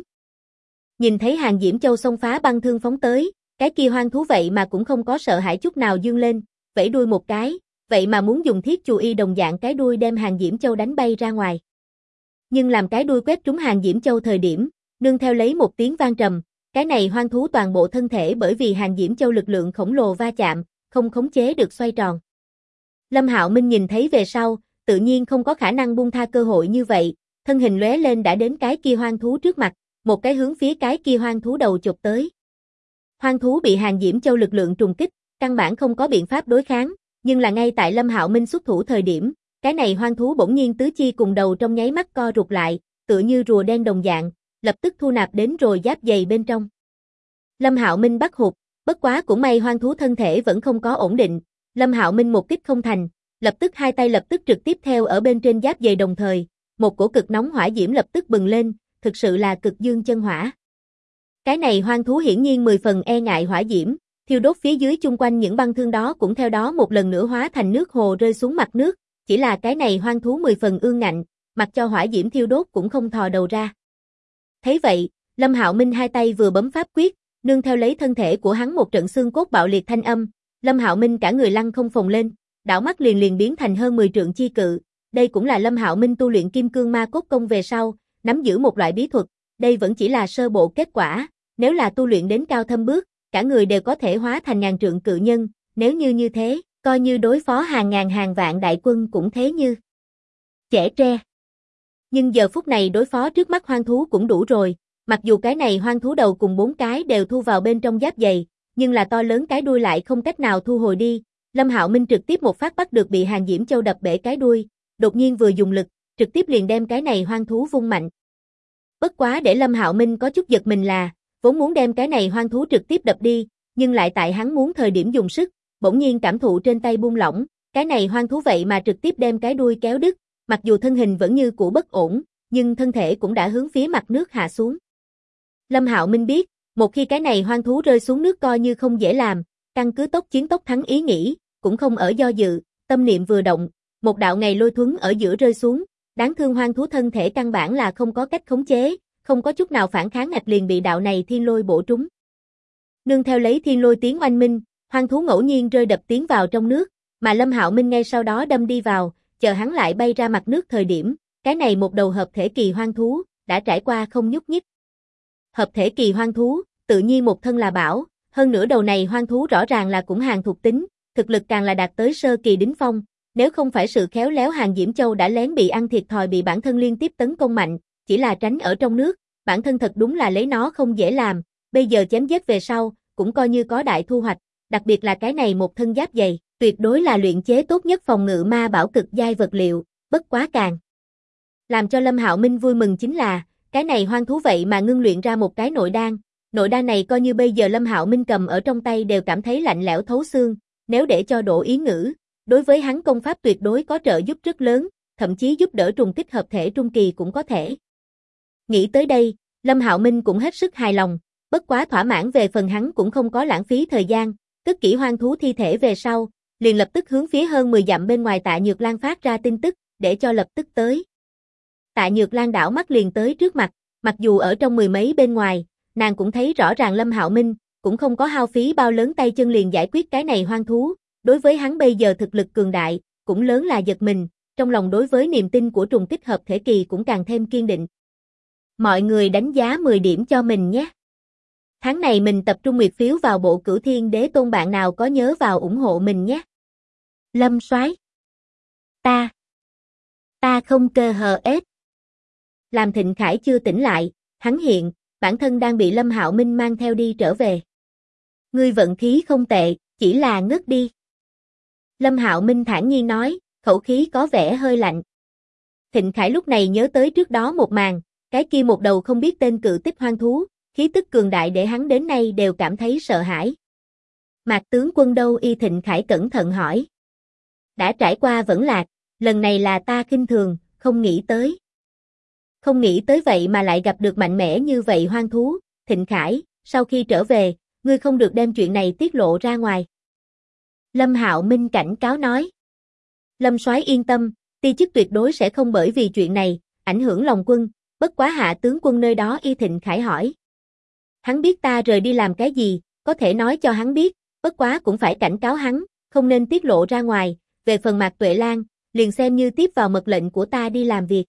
Nhìn thấy hàng diễm châu xông phá băng thương phóng tới, cái kia hoang thú vậy mà cũng không có sợ hãi chút nào dương lên, vẫy đuôi một cái, vậy mà muốn dùng thiết chù y đồng dạng cái đuôi đem hàng diễm châu đánh bay ra ngoài. Nhưng làm cái đuôi quét trúng hàng diễm châu thời điểm, nương theo lấy một tiếng vang trầm, cái này hoang thú toàn bộ thân thể bởi vì hàng diễm châu lực lượng khổng lồ va chạm, không khống chế được xoay tròn. Lâm Hạo Minh nhìn thấy về sau, tự nhiên không có khả năng buông tha cơ hội như vậy, thân hình lóe lên đã đến cái kia hoang thú trước mặt, một cái hướng phía cái kia hoang thú đầu chụp tới. Hoang thú bị hàng diễm châu lực lượng trùng kích, căn bản không có biện pháp đối kháng, nhưng là ngay tại Lâm Hạo Minh xuất thủ thời điểm, cái này hoang thú bỗng nhiên tứ chi cùng đầu trong nháy mắt co rụt lại, tựa như rùa đen đồng dạng, lập tức thu nạp đến rồi giáp dày bên trong. Lâm Hạo Minh bắt hụt, bất quá cũng may hoang thú thân thể vẫn không có ổn định, Lâm Hạo Minh một kích không thành, lập tức hai tay lập tức trực tiếp theo ở bên trên giáp dày đồng thời, một cổ cực nóng hỏa diễm lập tức bừng lên, thực sự là cực dương chân hỏa. Cái này hoang thú hiển nhiên 10 phần e ngại hỏa diễm, thiêu đốt phía dưới chung quanh những băng thương đó cũng theo đó một lần nữa hóa thành nước hồ rơi xuống mặt nước, chỉ là cái này hoang thú 10 phần ương ngạnh, mặc cho hỏa diễm thiêu đốt cũng không thò đầu ra. Thấy vậy, Lâm Hạo Minh hai tay vừa bấm pháp quyết, nương theo lấy thân thể của hắn một trận xương cốt bạo liệt thanh âm, Lâm Hạo Minh cả người lăn không phồng lên, đảo mắt liền biến thành hơn 10 trượng chi cự, Đây cũng là Lâm Hạo Minh tu luyện Kim Cương Ma Cốt Công về sau, nắm giữ một loại bí thuật, đây vẫn chỉ là sơ bộ kết quả, nếu là tu luyện đến cao thâm bước, cả người đều có thể hóa thành ngàn trượng cự nhân, nếu như thế, coi như đối phó hàng ngàn hàng vạn đại quân cũng thế như chẻ tre. Nhưng giờ phút này đối phó trước mắt hoang thú cũng đủ rồi, mặc dù cái này hoang thú đầu cùng 4 cái đều thu vào bên trong giáp giày, nhưng là to lớn cái đuôi lại không cách nào thu hồi đi. Lâm Hạo Minh trực tiếp một phát bắt được bị Hàn Diễm Châu đập bể cái đuôi, đột nhiên vừa dùng lực, trực tiếp liền đem cái này hoang thú vung mạnh. Bất quá để Lâm Hạo Minh có chút giật mình là, vốn muốn đem cái này hoang thú trực tiếp đập đi, nhưng lại tại hắn muốn thời điểm dùng sức, bỗng nhiên cảm thụ trên tay buông lỏng, cái này hoang thú vậy mà trực tiếp đem cái đuôi kéo đứt, mặc dù thân hình vẫn như cũ bất ổn, nhưng thân thể cũng đã hướng phía mặt nước hạ xuống. Lâm Hạo Minh biết, một khi cái này hoang thú rơi xuống nước coi như không dễ làm, căn cứ tốc chiến tốc thắng ý nghĩ, cũng không ở do dự, tâm niệm vừa động, một đạo ngày lôi thuẫn ở giữa rơi xuống, đáng thương hoang thú thân thể căn bản là không có cách khống chế, không có chút nào phản kháng liền bị đạo này thiên lôi bổ trúng. Nương theo lấy thiên lôi tiếng oanh minh, hoang thú ngẫu nhiên rơi đập tiến vào trong nước, mà Lâm Hạo Minh ngay sau đó đâm đi vào, chờ hắn lại bay ra mặt nước thời điểm, cái này một đầu hợp thể kỳ hoang thú, đã trải qua không nhúc nhích. Hợp thể kỳ hoang thú, tự nhiên một thân là bảo, hơn nữa đầu này hoang thú rõ ràng là cũng hàng thuộc tính, thực lực càng là đạt tới sơ kỳ đỉnh phong, nếu không phải sự khéo léo Hàn Diễm Châu đã lén bị ăn thiệt thòi bị bản thân liên tiếp tấn công mạnh, chỉ là tránh ở trong nước, bản thân thật đúng là lấy nó không dễ làm, bây giờ chém giết về sau, cũng coi như có đại thu hoạch, đặc biệt là cái này một thân giáp dày, tuyệt đối là luyện chế tốt nhất phòng ngự ma bảo cực giai vật liệu, bất quá càng. Làm cho Lâm Hạo Minh vui mừng chính là, cái này hoang thú vậy mà ngưng luyện ra một cái nội đan này coi như bây giờ Lâm Hạo Minh cầm ở trong tay đều cảm thấy lạnh lẽo thấu xương, nếu để cho Đỗ Ý Ngữ, đối với hắn công pháp tuyệt đối có trợ giúp rất lớn, thậm chí giúp đỡ trùng kích hợp thể trung kỳ cũng có thể. Nghĩ tới đây, Lâm Hạo Minh cũng hết sức hài lòng, bất quá thỏa mãn về phần hắn cũng không có lãng phí thời gian, cất kỹ hoang thú thi thể về sau, liền lập tức hướng phía hơn 10 dặm bên ngoài Tạ Nhược Lan phát ra tin tức, để cho lập tức tới. Tạ Nhược Lan đảo mắt liền tới trước mặt, mặc dù ở trong mười mấy bên ngoài, nàng cũng thấy rõ ràng Lâm Hạo Minh, cũng không có hao phí bao lớn tay chân liền giải quyết cái này hoang thú, đối với hắn bây giờ thực lực cường đại, cũng lớn là giật mình, trong lòng đối với niềm tin của trùng kích hợp thể kỳ cũng càng thêm kiên định. Mọi người đánh giá 10 điểm cho mình nhé. Tháng này mình tập trung nguyệt phiếu vào bộ Cửu Thiên Đế Tôn, bạn nào có nhớ vào ủng hộ mình nhé. Lâm Soái. Ta không cơ hờ ết. Làm Thịnh Khải chưa tỉnh lại, hắn hiện, bản thân đang bị Lâm Hạo Minh mang theo đi trở về. Ngươi vận khí không tệ, chỉ là ngất đi. Lâm Hạo Minh thản nhiên nói, khẩu khí có vẻ hơi lạnh. Thịnh Khải lúc này nhớ tới trước đó một màn, cái kia một đầu không biết tên cự tích hoang thú, khí tức cường đại để hắn đến nay đều cảm thấy sợ hãi. Mạc tướng quân đâu? Y Thịnh Khải cẩn thận hỏi. Đã trải qua vẫn lạc, lần này là ta khinh thường, không nghĩ tới. Không nghĩ tới vậy mà lại gặp được mạnh mẽ như vậy hoang thú. Thịnh Khải, sau khi trở về, ngươi không được đem chuyện này tiết lộ ra ngoài. Lâm Hạo Minh cảnh cáo nói. Lâm soái yên tâm, ti chức tuyệt đối sẽ không bởi vì chuyện này ảnh hưởng lòng quân, bất quá hạ tướng quân nơi đó? Y Thịnh Khải hỏi. Hắn biết ta rời đi làm cái gì, có thể nói cho hắn biết, bất quá cũng phải cảnh cáo hắn, không nên tiết lộ ra ngoài, về phần Mạc Tuệ Lan, liền xem như tiếp vào mật lệnh của ta đi làm việc.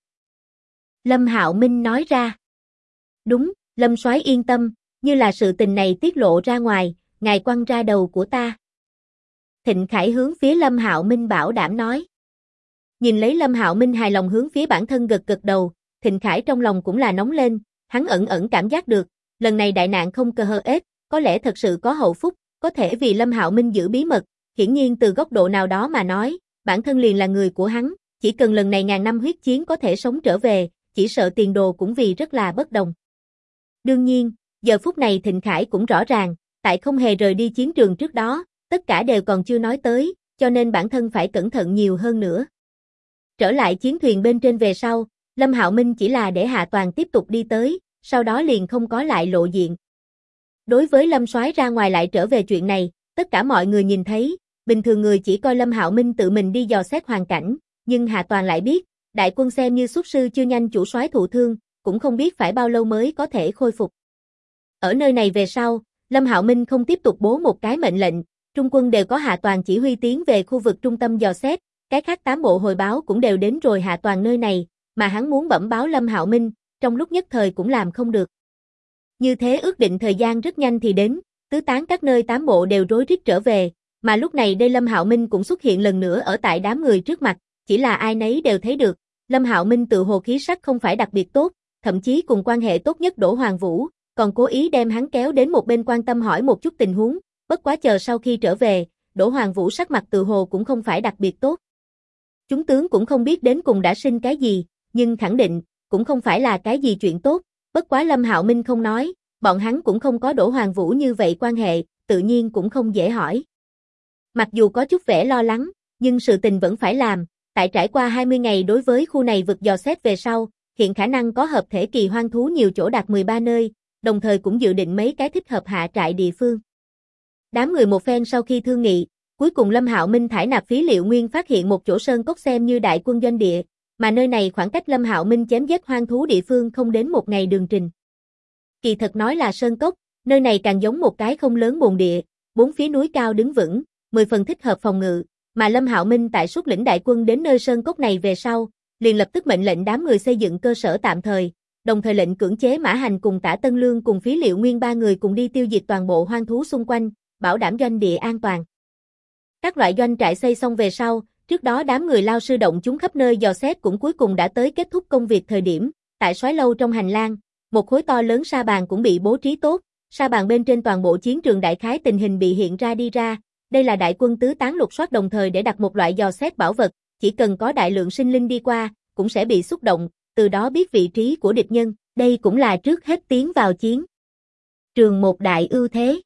Lâm Hạo Minh nói ra. Đúng, Lâm soái yên tâm, như là sự tình này tiết lộ ra ngoài, ngài quăng ra đầu của ta. Thịnh Khải hướng phía Lâm Hạo Minh bảo đảm nói. Nhìn lấy Lâm Hạo Minh hài lòng hướng phía bản thân gật gật đầu, Thịnh Khải trong lòng cũng là nóng lên, hắn ẩn ẩn cảm giác được, lần này đại nạn không cơ hơ ết, có lẽ thật sự có hậu phúc, có thể vì Lâm Hạo Minh giữ bí mật, hiển nhiên từ góc độ nào đó mà nói, bản thân liền là người của hắn, chỉ cần lần này ngàn năm huyết chiến có thể sống trở về, chỉ sợ tiền đồ cũng vì rất là bất đồng. Đương nhiên, giờ phút này Thịnh Khải cũng rõ ràng, tại không hề rời đi chiến trường trước đó, tất cả đều còn chưa nói tới, cho nên bản thân phải cẩn thận nhiều hơn nữa. Trở lại chiến thuyền bên trên về sau, Lâm Hạo Minh chỉ là để Hạ Toàn tiếp tục đi tới, sau đó liền không có lại lộ diện. Đối với Lâm soái ra ngoài lại trở về chuyện này, tất cả mọi người nhìn thấy, bình thường người chỉ coi Lâm Hạo Minh tự mình đi dò xét hoàn cảnh, nhưng Hạ Toàn lại biết, đại quân xem như xuất sư chưa nhanh chủ soái thụ thương, cũng không biết phải bao lâu mới có thể khôi phục. Ở nơi này về sau, Lâm Hạo Minh không tiếp tục bố một cái mệnh lệnh, trung quân đều có Hạ Toàn chỉ huy tiến về khu vực trung tâm dò xét, Cái khác 8 bộ hồi báo cũng đều đến rồi hạ toàn nơi này, mà hắn muốn bẩm báo Lâm Hạo Minh, trong lúc nhất thời cũng làm không được. Như thế ước định thời gian rất nhanh thì đến, tứ tán các nơi 8 bộ đều rối rít trở về, mà lúc này đây Lâm Hạo Minh cũng xuất hiện lần nữa ở tại đám người trước mặt, chỉ là ai nấy đều thấy được, Lâm Hạo Minh tự hồ khí sắc không phải đặc biệt tốt, thậm chí cùng quan hệ tốt nhất Đỗ Hoàng Vũ, còn cố ý đem hắn kéo đến một bên quan tâm hỏi một chút tình huống, bất quá chờ sau khi trở về, Đỗ Hoàng Vũ sắc mặt tự hồ cũng không phải đặc biệt tốt. Chúng tướng cũng không biết đến cùng đã sinh cái gì, nhưng khẳng định, cũng không phải là cái gì chuyện tốt, bất quá Lâm Hạo Minh không nói, bọn hắn cũng không có Đỗ Hoàng Vũ như vậy quan hệ, tự nhiên cũng không dễ hỏi. Mặc dù có chút vẻ lo lắng, nhưng sự tình vẫn phải làm, tại trải qua 20 ngày đối với khu này vực dò xét về sau, hiện khả năng có hợp thể kỳ hoang thú nhiều chỗ đạt 13 nơi, đồng thời cũng dự định mấy cái thích hợp hạ trại địa phương. Đám người một phen sau khi thương nghị, cuối cùng Lâm Hạo Minh thải nạp phí liệu nguyên phát hiện một chỗ sơn cốc xem như đại quân doanh địa, mà nơi này khoảng cách Lâm Hạo Minh chém giết hoang thú địa phương không đến một ngày đường trình. Kỳ thật nói là sơn cốc, nơi này càng giống một cái không lớn bồn địa, bốn phía núi cao đứng vững, 10 phần thích hợp phòng ngự, mà Lâm Hạo Minh tại xuất lĩnh đại quân đến nơi sơn cốc này về sau, liền lập tức mệnh lệnh đám người xây dựng cơ sở tạm thời, đồng thời lệnh cưỡng chế Mã Hành cùng Tả Tân Lương cùng phí liệu nguyên 3 người cùng đi tiêu diệt toàn bộ hoang thú xung quanh, bảo đảm doanh địa an toàn. Các loại doanh trại xây xong về sau, trước đó đám người lao sư động chúng khắp nơi dò xét cũng cuối cùng đã tới kết thúc công việc thời điểm, tại soái lâu trong hành lang, một khối to lớn sa bàn cũng bị bố trí tốt, sa bàn bên trên toàn bộ chiến trường đại khái tình hình bị hiện ra đi ra, đây là đại quân tứ tán lục soát đồng thời để đặt một loại dò xét bảo vật, chỉ cần có đại lượng sinh linh đi qua, cũng sẽ bị xúc động, từ đó biết vị trí của địch nhân, đây cũng là trước hết tiến vào chiến trường một đại ưu thế.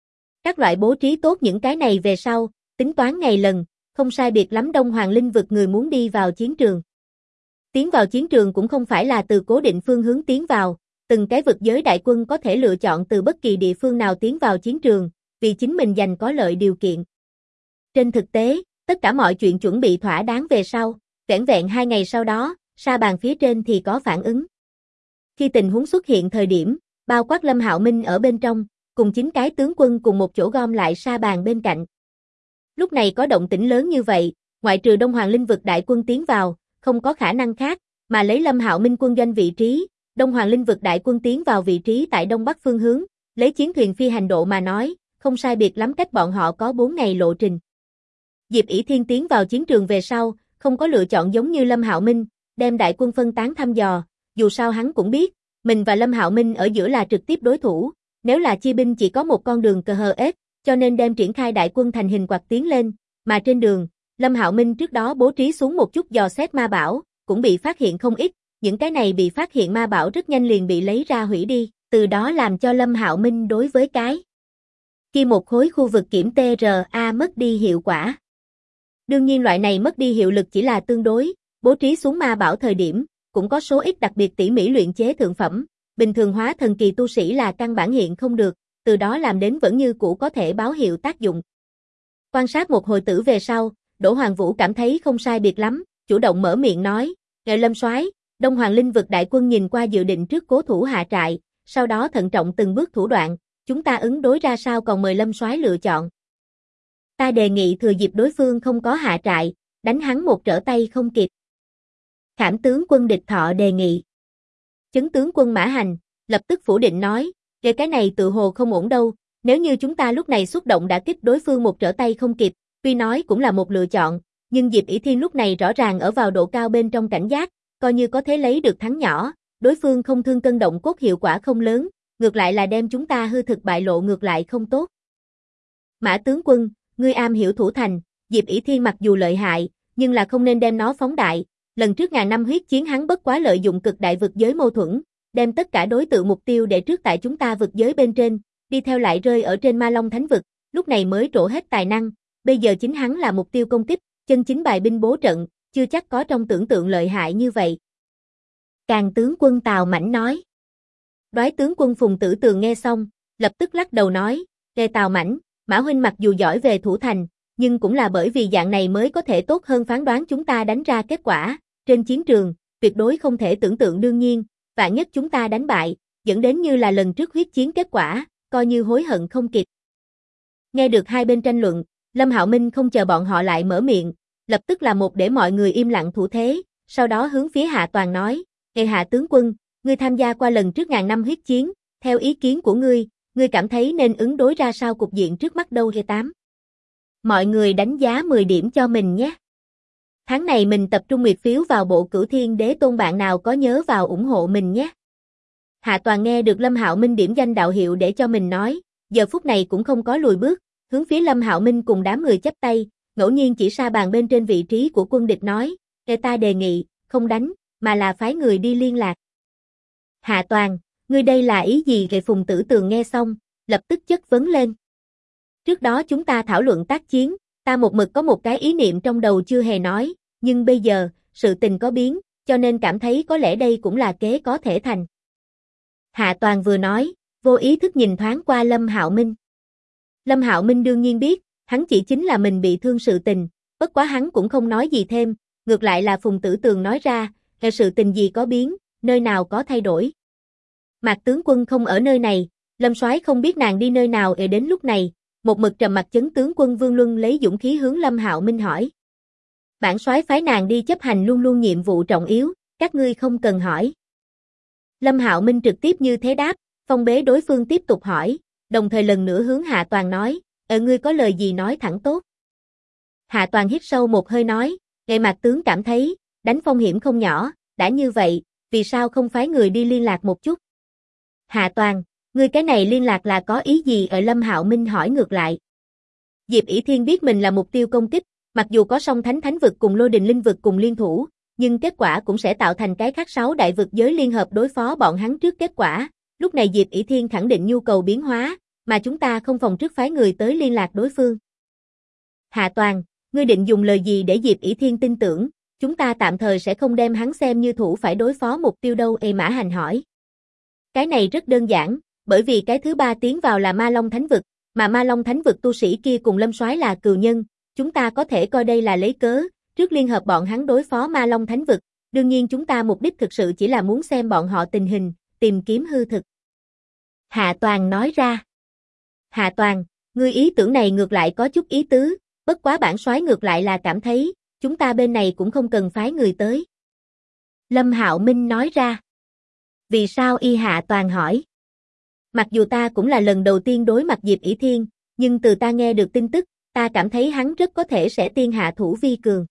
Các loại bố trí tốt những cái này về sau, tính toán ngày lần, không sai biệt lắm Đông Hoàng Linh vực người muốn đi vào chiến trường. Tiến vào chiến trường cũng không phải là từ cố định phương hướng tiến vào, từng cái vực giới đại quân có thể lựa chọn từ bất kỳ địa phương nào tiến vào chiến trường, vì chính mình giành có lợi điều kiện. Trên thực tế, tất cả mọi chuyện chuẩn bị thỏa đáng về sau, vẻn vẹn 2 ngày sau đó, sa bàn phía trên thì có phản ứng. Khi tình huống xuất hiện thời điểm, bao quát Lâm Hạo Minh ở bên trong, cùng 9 cái tướng quân cùng một chỗ gom lại sa bàn bên cạnh. Lúc này có động tĩnh lớn như vậy, ngoại trừ Đông Hoàng Linh vực đại quân tiến vào, không có khả năng khác, mà lấy Lâm Hạo Minh quân doanh vị trí, Đông Hoàng Linh vực đại quân tiến vào vị trí tại đông bắc phương hướng, lấy chiến thuyền phi hành độ mà nói, không sai biệt lắm cách bọn họ có 4 ngày lộ trình. Diệp ỷ Thiên tiến vào chiến trường về sau, không có lựa chọn giống như Lâm Hạo Minh, đem đại quân phân tán thăm dò, dù sao hắn cũng biết, mình và Lâm Hạo Minh ở giữa là trực tiếp đối thủ, nếu là chia binh chỉ có một con đường cờ hờ ết, cho nên đem triển khai đại quân thành hình quạt tiến lên, mà trên đường, Lâm Hạo Minh trước đó bố trí xuống một chút dò xét ma bảo, cũng bị phát hiện không ít, những cái này bị phát hiện ma bảo rất nhanh liền bị lấy ra hủy đi, từ đó làm cho Lâm Hạo Minh đối với cái khi một khối khu vực kiểm TRA mất đi hiệu quả. Đương nhiên loại này mất đi hiệu lực chỉ là tương đối, bố trí xuống ma bảo thời điểm, cũng có số ít đặc biệt tỉ mỉ luyện chế thượng phẩm, bình thường hóa thần kỳ tu sĩ là căn bản hiện không được, từ đó làm đến vẫn như cũ có thể báo hiệu tác dụng. Quan sát một hồi tử về sau, Đỗ Hoàng Vũ cảm thấy không sai biệt lắm, chủ động mở miệng nói, "Ngài Lâm soái, Đông Hoàng Linh vực đại quân nhìn qua dự định trước cố thủ hạ trại, sau đó thận trọng từng bước thủ đoạn, chúng ta ứng đối ra sao còn mời Lâm soái lựa chọn." Ta đề nghị thừa dịp đối phương không có hạ trại, đánh hắn một trở tay không kịp. Khảm tướng quân Địch Thọ đề nghị. Chấn tướng quân Mã Hành, lập tức phủ định nói, cái này tự hồ không ổn đâu, nếu như chúng ta lúc này xúc động đã kích đối phương một trở tay không kịp, tuy nói cũng là một lựa chọn, nhưng Diệp ỷ Thiên lúc này rõ ràng ở vào độ cao bên trong cảnh giác, coi như có thể lấy được thắng nhỏ, đối phương không thương cân động cốt hiệu quả không lớn, ngược lại là đem chúng ta hư thực bại lộ ngược lại không tốt. Mã tướng quân, ngươi am hiểu thủ thành, Diệp ỷ Thiên mặc dù lợi hại, nhưng là không nên đem nó phóng đại, lần trước ngàn năm huyết chiến hắn bất quá lợi dụng cực đại vực giới mâu thuẫn, đem tất cả đối tượng mục tiêu để trước tại chúng ta vực giới bên trên, đi theo lại rơi ở trên Ma Long Thánh vực, lúc này mới trổ hết tài năng, bây giờ chính hắn là mục tiêu công kích, chân chính bài binh bố trận, chưa chắc có trong tưởng tượng lợi hại như vậy. Càng tướng quân Tào Mãnh nói. Đoái tướng quân Phùng Tử Tường nghe xong, lập tức lắc đầu nói, "Nghe Tào Mãnh, Mã huynh mặc dù giỏi về thủ thành, nhưng cũng là bởi vì dạng này mới có thể tốt hơn phán đoán chúng ta đánh ra kết quả, trên chiến trường, tuyệt đối không thể tưởng tượng đương nhiên, vạn nhất chúng ta đánh bại, dẫn đến như là lần trước huyết chiến kết quả, coi như hối hận không kịp." Nghe được hai bên tranh luận, Lâm Hạo Minh không chờ bọn họ lại mở miệng, lập tức là một để mọi người im lặng thủ thế, sau đó hướng phía Hạ Toàn nói, Ê Hạ tướng quân, ngươi tham gia qua lần trước ngàn năm huyết chiến, theo ý kiến của ngươi cảm thấy nên ứng đối ra sao cục diện trước mắt đâu Ghê 8. Mọi người đánh giá 10 điểm cho mình nhé. Tháng này mình tập trung nguyệt phiếu vào bộ Cửu Thiên Đế Tôn, bạn nào có nhớ vào ủng hộ mình nhé. Hạ Toàn nghe được Lâm Hạo Minh điểm danh đạo hiệu để cho mình nói, giờ phút này cũng không có lùi bước, hướng phía Lâm Hạo Minh cùng đám người chắp tay, ngẫu nhiên chỉ sa bàn bên trên vị trí của quân địch nói, ta đề nghị, không đánh, mà là phái người đi liên lạc. Hạ Toàn, ngươi đây là ý gì? Về Phùng Tử Tường nghe xong, lập tức chất vấn lên. Trước đó chúng ta thảo luận tác chiến, ta một mực có một cái ý niệm trong đầu chưa hề nói, nhưng bây giờ, sự tình có biến, cho nên cảm thấy có lẽ đây cũng là kế có thể thành. Hạ Toàn vừa nói, vô ý thức nhìn thoáng qua Lâm Hạo Minh. Lâm Hạo Minh đương nhiên biết, hắn chỉ chính là mình bị thương sự tình, bất quá hắn cũng không nói gì thêm, ngược lại là Phùng Tử Tường nói ra, sự tình gì có biến, nơi nào có thay đổi. Mạc tướng quân không ở nơi này, Lâm soái không biết nàng đi nơi nào. Đến lúc này, một mực trầm mặt chấn tướng quân Vương Luân lấy dũng khí hướng Lâm Hạo Minh hỏi. Bản soái phái nàng đi chấp hành luôn luôn nhiệm vụ trọng yếu, các ngươi không cần hỏi. Lâm Hạo Minh trực tiếp như thế đáp, phong bế đối phương tiếp tục hỏi, đồng thời lần nữa hướng Hạ Toàn nói, ngươi có lời gì nói thẳng tốt. Hạ Toàn hít sâu một hơi nói, Mạc tướng cảm thấy, đánh phong hiểm không nhỏ, đã như vậy, vì sao không phái người đi liên lạc một chút? Hạ Toàn, ngươi cái này liên lạc là có ý gì? Ở Lâm Hạo Minh hỏi ngược lại. Diệp ỷ Thiên biết mình là mục tiêu công kích, mặc dù có song thánh thánh vực cùng lôi đình linh vực cùng liên thủ, nhưng kết quả cũng sẽ tạo thành cái khác 6 đại vực giới liên hợp đối phó bọn hắn trước kết quả. Lúc này Diệp ỷ Thiên khẳng định nhu cầu biến hóa, mà chúng ta không phòng trước phái người tới liên lạc đối phương. Hạ Toàn, ngươi định dùng lời gì để Diệp ỷ Thiên tin tưởng, chúng ta tạm thời sẽ không đem hắn xem như thủ phải đối phó mục tiêu đâu? Mã Hành hỏi. Cái này rất đơn giản, bởi vì cái thứ ba tiến vào là Ma Long Thánh vực, mà Ma Long Thánh vực tu sĩ kia cùng Lâm soái là cừu nhân, chúng ta có thể coi đây là lấy cớ, trước liên hợp bọn hắn đối phó Ma Long Thánh vực, đương nhiên chúng ta mục đích thực sự chỉ là muốn xem bọn họ tình hình, tìm kiếm hư thực. Hạ Toàn nói ra. Hạ Toàn, ngươi ý tưởng này ngược lại có chút ý tứ, bất quá bản soái ngược lại là cảm thấy, chúng ta bên này cũng không cần phái người tới. Lâm Hạo Minh nói ra. Vì sao? Hạ Toàn hỏi. Mặc dù ta cũng là lần đầu tiên đối mặt Diệp ỷ Thiên, nhưng từ ta nghe được tin tức, ta cảm thấy hắn rất có thể sẽ tiên hạ thủ vi cường.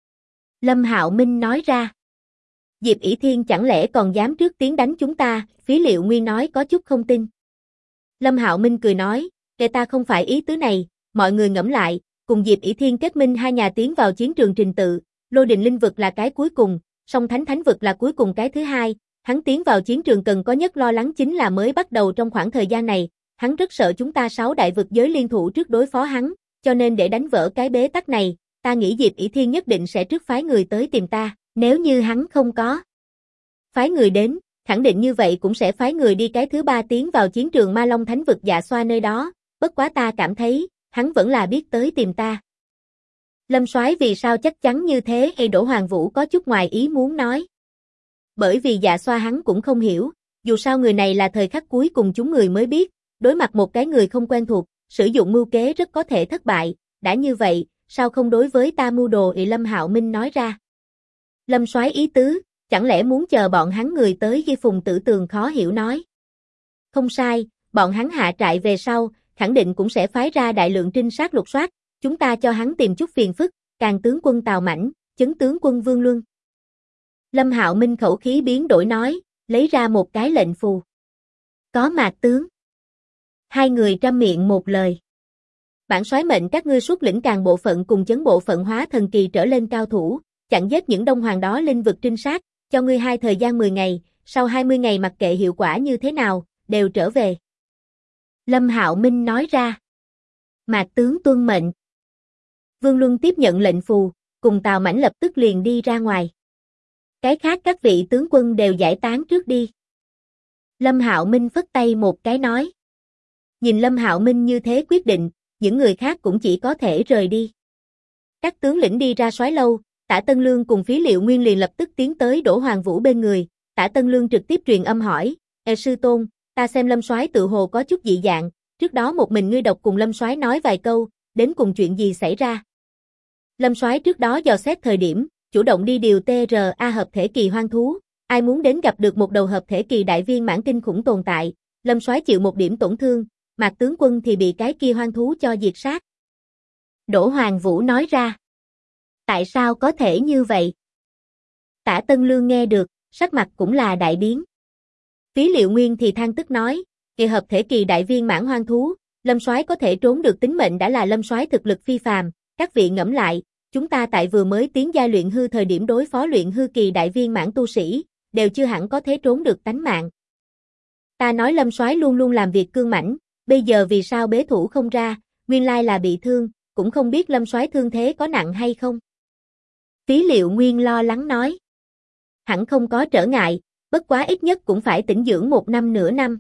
Lâm Hạo Minh nói ra. Diệp ỷ Thiên chẳng lẽ còn dám trước tiến đánh chúng ta? Phí Liệu Nguyên nói có chút không tin. Lâm Hạo Minh cười nói, ta không phải ý tứ này, mọi người ngẫm lại, cùng Diệp ỷ Thiên kết minh hai nhà tiến vào chiến trường trình tự, lôi đình linh vực là cái cuối cùng, song thánh thánh vực là cuối cùng cái thứ hai, hắn tiến vào chiến trường cần có nhất lo lắng chính là mới bắt đầu trong khoảng thời gian này, hắn rất sợ chúng ta 6 đại vực giới liên thủ trước đối phó hắn, cho nên để đánh vỡ cái bế tắc này, ta nghĩ Diệp ỷ Thiên nhất định sẽ trước phái người tới tìm ta, nếu như hắn không có phái người đến, khẳng định như vậy cũng sẽ phái người đi cái thứ ba tiến vào chiến trường Ma Long Thánh vực Dạ Xoa nơi đó, bất quá ta cảm thấy, hắn vẫn là biết tới tìm ta. Lâm soái vì sao chắc chắn như thế? Đỗ Hoàng Vũ có chút ngoài ý muốn nói. Bởi vì Dạ Xoa hắn cũng không hiểu, dù sao người này là thời khắc cuối cùng chúng người mới biết, đối mặt một cái người không quen thuộc, sử dụng mưu kế rất có thể thất bại, đã như vậy, sao không đối với ta mưu đồ? Lâm Hạo Minh nói ra. Lâm soái ý tứ, chẳng lẽ muốn chờ bọn hắn người tới? Ghi Phùng Tử Tường khó hiểu nói. Không sai, bọn hắn hạ trại về sau, khẳng định cũng sẽ phái ra đại lượng trinh sát lục soát, chúng ta cho hắn tìm chút phiền phức, Càng tướng quân Tào Mãnh, Chấn tướng quân Vương Luân. Lâm Hạo Minh khẩu khí biến đổi nói, lấy ra một cái lệnh phù. Có Mạc tướng. Hai người trăm miệng một lời. Bản soái mệnh các ngươi xuất lĩnh Càng bộ phận cùng Chấn bộ phận hóa thần kỳ trở lên cao thủ, chặn giết những đông hoàng đó linh vực trinh sát, cho ngươi hai thời gian 10 ngày, sau 20 ngày mặc kệ hiệu quả như thế nào, đều trở về. Lâm Hạo Minh nói ra. Mạc tướng tuân mệnh. Vương Luân tiếp nhận lệnh phù, cùng Tào Mãnh lập tức liền đi ra ngoài. Cái khác các vị tướng quân đều giải tán trước đi. Lâm Hạo Minh phất tay một cái nói. Nhìn Lâm Hạo Minh như thế quyết định, những người khác cũng chỉ có thể rời đi. Các tướng lĩnh đi ra soái lâu, Tả Tân Lương cùng Phí Liệu Nguyên liền lập tức tiến tới Đỗ Hoàng Vũ bên người, Tả Tân Lương trực tiếp truyền âm hỏi, sư tôn, ta xem Lâm soái tự hồ có chút dị dạng, trước đó một mình ngươi độc cùng Lâm soái nói vài câu, đến cùng chuyện gì xảy ra? Lâm Soái trước đó dò xét thời điểm, chủ động đi điều TRA hợp thể kỳ hoang thú, ai muốn đến gặp được một đầu hợp thể kỳ đại viên mãn kinh khủng tồn tại, Lâm Soái chịu một điểm tổn thương, Mạc tướng quân thì bị cái kia hoang thú cho diệt sát. Đỗ Hoàng Vũ nói ra. Tại sao có thể như vậy? Tả Tân Lương nghe được, sắc mặt cũng là đại biến. Phí Liệu Nguyên thì than tức nói, kỳ hợp thể kỳ đại viên mãn hoang thú, Lâm Soái có thể trốn được tính mệnh đã là Lâm Soái thực lực phi phàm, các vị ngẫm lại, chúng ta tại vừa mới tiến giai luyện hư thời điểm đối phó luyện hư kỳ đại viên mãn tu sĩ, đều chưa hẳn có thể trốn được tánh mạng. Ta nói Lâm Soái luôn luôn làm việc cương mãnh, bây giờ vì sao bế thủ không ra, nguyên lai là bị thương, cũng không biết Lâm Soái thương thế có nặng hay không. Phí Liệu Nguyên lo lắng nói. Hẳn không có trở ngại, bất quá ít nhất cũng phải tĩnh dưỡng 1 năm nửa năm.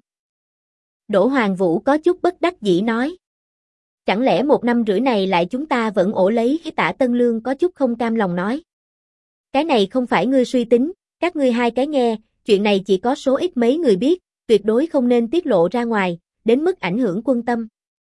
Đỗ Hoàng Vũ có chút bất đắc dĩ nói. Chẳng lẽ 1 năm rưỡi này lại chúng ta vẫn ổ lấy cái Tả Tân Lương có chút không cam lòng nói. Cái này không phải ngươi suy tính, các ngươi hai cái nghe, chuyện này chỉ có số ít mấy người biết, tuyệt đối không nên tiết lộ ra ngoài, đến mức ảnh hưởng quân tâm.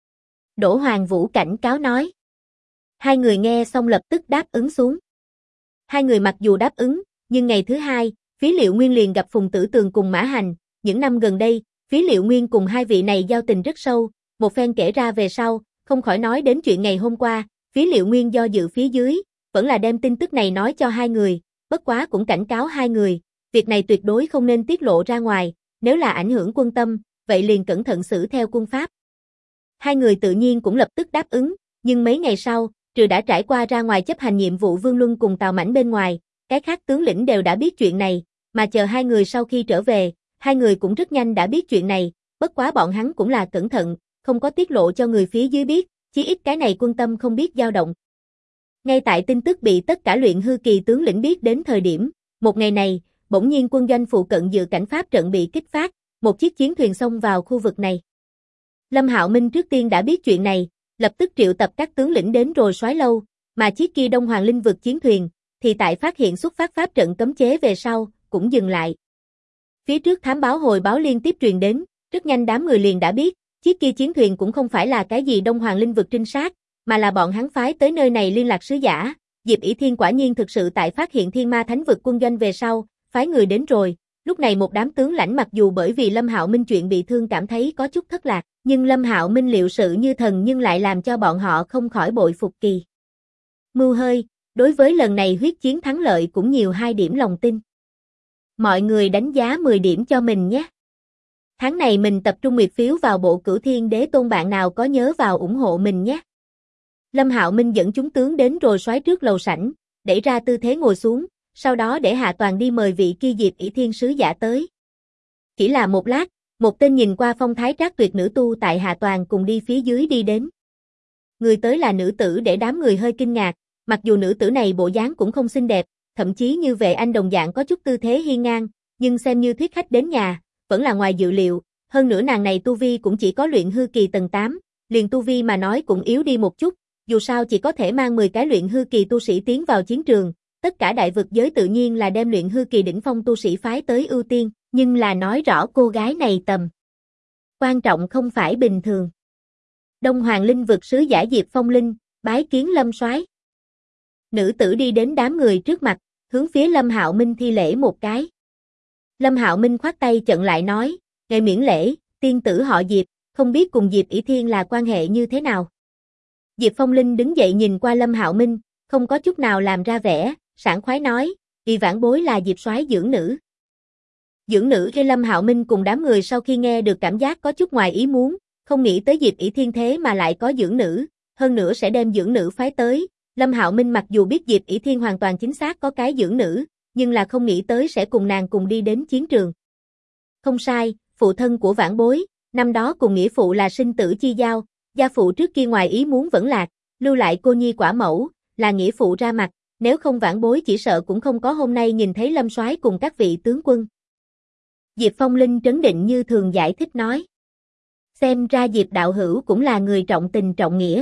Đỗ Hoàng Vũ cảnh cáo nói. Hai người nghe xong lập tức đáp ứng xuống. Hai người mặc dù đáp ứng, nhưng ngày thứ hai, Phí Liệu Nguyên liền gặp Phùng Tử Tường cùng Mã Hành, những năm gần đây, Phí Liệu Nguyên cùng hai vị này giao tình rất sâu, một phen kể ra về sau, không khỏi nói đến chuyện ngày hôm qua, Phí Liệu Nguyên do dự phía dưới, vẫn là đem tin tức này nói cho hai người, bất quá cũng cảnh cáo hai người, việc này tuyệt đối không nên tiết lộ ra ngoài, nếu là ảnh hưởng quân tâm, vậy liền cẩn thận xử theo quân pháp. Hai người tự nhiên cũng lập tức đáp ứng, nhưng mấy ngày sau, trừ đã trải qua ra ngoài chấp hành nhiệm vụ Vương Luân cùng Tào Mãnh bên ngoài, cái khác tướng lĩnh đều đã biết chuyện này, mà chờ hai người sau khi trở về, hai người cũng rất nhanh đã biết chuyện này, bất quá bọn hắn cũng là cẩn thận, không có tiết lộ cho người phía dưới biết, chí ít cái này quân tâm không biết dao động. Ngay tại tin tức bị tất cả luyện hư kỳ tướng lĩnh biết đến thời điểm, một ngày này, bỗng nhiên quân doanh phụ cận dự cảnh pháp trận bị kích phát, một chiếc chiến thuyền xông vào khu vực này. Lâm Hạo Minh trước tiên đã biết chuyện này, lập tức triệu tập các tướng lĩnh đến rồi soái lâu, mà chiếc kia Đông Hoàng Linh vực chiến thuyền, thì tại phát hiện xuất phát pháp trận cấm chế về sau, cũng dừng lại. Phía trước thám báo hồi báo liên tiếp truyền đến, rất nhanh đám người liền đã biết, chiếc kia chiến thuyền cũng không phải là cái gì Đông Hoàng Linh vực trinh sát, mà là bọn hắn phái tới nơi này liên lạc sứ giả, Diệp ỷ Thiên quả nhiên thực sự tại phát hiện Thiên Ma Thánh vực quân doanh về sau, phái người đến rồi. Lúc này một đám tướng lãnh mặc dù bởi vì Lâm Hạo Minh chuyện bị thương cảm thấy có chút thất lạc, nhưng Lâm Hạo Minh liệu sự như thần nhưng lại làm cho bọn họ không khỏi bội phục kỳ. Mưu hơi, đối với lần này huyết chiến thắng lợi cũng nhiều 2 điểm lòng tin. Mọi người đánh giá 10 điểm cho mình nhé. Tháng này mình tập trung nguyệt phiếu vào bộ Cửu Thiên Đế Tôn, bạn nào có nhớ vào ủng hộ mình nhé. Lâm Hạo Minh dẫn chúng tướng đến rồi soái trước lầu sảnh, đẩy ra tư thế ngồi xuống, sau đó để Hạ Toàn đi mời vị kia Diệp ỷ Thiên sứ giả tới. Chỉ là một lát, một tên nhìn qua phong thái trác tuyệt nữ tu tại Hạ Toàn cùng đi phía dưới đi đến. Người tới là nữ tử để đám người hơi kinh ngạc, mặc dù nữ tử này bộ dáng cũng không xinh đẹp, thậm chí như Vệ Anh đồng dạng có chút tư thế hiên ngang, nhưng xem như thuyết khách đến nhà, vẫn là ngoài dự liệu, hơn nữa nàng này tu vi cũng chỉ có luyện hư kỳ tầng 8, liền tu vi mà nói cũng yếu đi một chút, dù sao chỉ có thể mang 10 cái luyện hư kỳ tu sĩ tiến vào chiến trường, tất cả đại vực giới tự nhiên là đem luyện hư kỳ đỉnh phong tu sĩ phái tới ưu tiên, nhưng là nói rõ cô gái này tầm quan trọng không phải bình thường. Đông Hoàng Linh vực sứ giả Diệp Phong Linh, bái kiến Lâm soái. Nữ tử đi đến đám người trước mặt, hướng phía Lâm Hạo Minh thi lễ một cái. Lâm Hạo Minh khoát tay chặn lại nói, ngài miễn lễ, tiên tử họ Diệp, không biết cùng Diệp ỷ Thiên là quan hệ như thế nào. Diệp Phong Linh đứng dậy nhìn qua Lâm Hạo Minh, không có chút nào làm ra vẻ, sảng khoái nói, vì vãn bối là Diệp soái dưỡng nữ. Dưỡng nữ khi Lâm Hạo Minh cùng đám người sau khi nghe được cảm giác có chút ngoài ý muốn, không nghĩ tới Diệp ỷ Thiên thế mà lại có dưỡng nữ, hơn nữa sẽ đem dưỡng nữ phái tới. Lâm Hạo Minh mặc dù biết Diệp ỷ Thiên hoàn toàn chính xác có cái dưỡng nữ, nhưng là không nghĩ tới sẽ cùng nàng cùng đi đến chiến trường. Không sai, phụ thân của vãn bối, năm đó cùng nghĩa phụ là sinh tử chi giao, gia phụ trước kia ngoài ý muốn vẫn lạc, lưu lại cô nhi quả mẫu, là nghĩa phụ ra mặt, nếu không vãn bối chỉ sợ cũng không có hôm nay nhìn thấy Lâm soái cùng các vị tướng quân. Diệp Phong Linh trấn định như thường giải thích nói. Xem ra Diệp đạo hữu cũng là người trọng tình trọng nghĩa.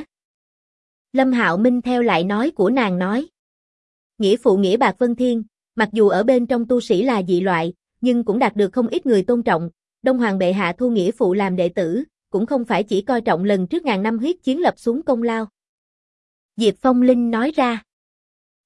Lâm Hạo Minh theo lại nói của nàng nói. Nghĩa phụ nghĩa bạc vân thiên, mặc dù ở bên trong tu sĩ là dị loại, nhưng cũng đạt được không ít người tôn trọng, Đông Hoàng bệ hạ thu nghĩa phụ làm đệ tử, cũng không phải chỉ coi trọng lần trước ngàn năm huyết chiến lập xuống công lao. Diệp Phong Linh nói ra.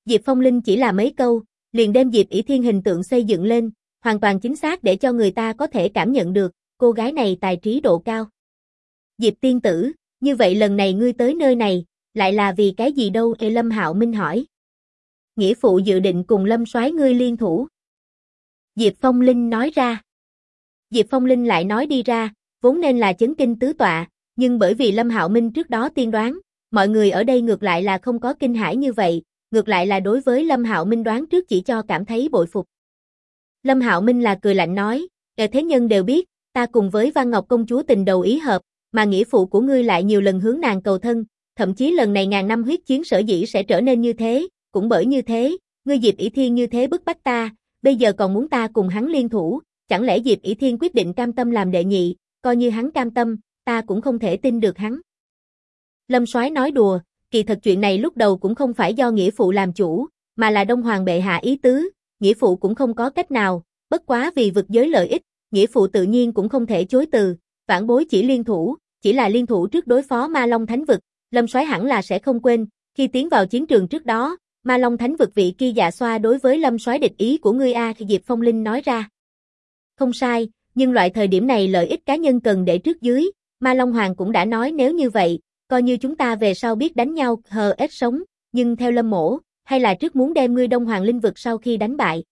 Diệp Phong Linh chỉ là mấy câu, liền đem Diệp ỷ Thiên hình tượng xây dựng lên, hoàn toàn chính xác để cho người ta có thể cảm nhận được, cô gái này tài trí độ cao. Diệp tiên tử, như vậy lần này ngươi tới nơi này, lại là vì cái gì đâu? Lâm Hạo Minh hỏi. Nghĩa phụ dự định cùng Lâm soái ngươi liên thủ. Diệp Phong Linh nói ra. Diệp Phong Linh lại nói đi ra, vốn nên là chấn kinh tứ tọa, nhưng bởi vì Lâm Hạo Minh trước đó tiên đoán, mọi người ở đây ngược lại là không có kinh hãi như vậy, ngược lại là đối với Lâm Hạo Minh đoán trước chỉ cho cảm thấy bội phục. Lâm Hạo Minh là cười lạnh nói, thế nhân đều biết, ta cùng với Văn Ngọc công chúa tình đầu ý hợp, mà nghĩa phụ của ngươi lại nhiều lần hướng nàng cầu thân, thậm chí lần này ngàn năm huyết chiến sở dĩ sẽ trở nên như thế, cũng bởi như thế, ngươi Diệp ỷ Thiên như thế bức bách ta, bây giờ còn muốn ta cùng hắn liên thủ, chẳng lẽ Diệp ỷ Thiên quyết định cam tâm làm đệ nhị, coi như hắn cam tâm, ta cũng không thể tin được hắn. Lâm soái nói đùa, kỳ thật chuyện này lúc đầu cũng không phải do nghĩa phụ làm chủ, mà là Đông Hoàng bệ hạ ý tứ, nghĩa phụ cũng không có cách nào, bất quá vì vực giới lợi ích, nghĩa phụ tự nhiên cũng không thể chối từ, vãn bối chỉ liên thủ, chỉ là liên thủ trước đối phó Ma Long Thánh vực, Lâm soái hẳn là sẽ không quên, khi tiến vào chiến trường trước đó, Ma Long Thánh vực vị kia dạ xoa đối với Lâm soái địch ý của ngươi a, Diệp Phong Linh nói ra. Không sai, nhưng loại thời điểm này lợi ích cá nhân cần để trước dưới, Ma Long Hoàng cũng đã nói nếu như vậy, coi như chúng ta về sau biết đánh nhau, hờ ít sống, nhưng theo Lâm mỗ, hay là trước muốn đem ngươi Đông Hoàng Linh vực sau khi đánh bại.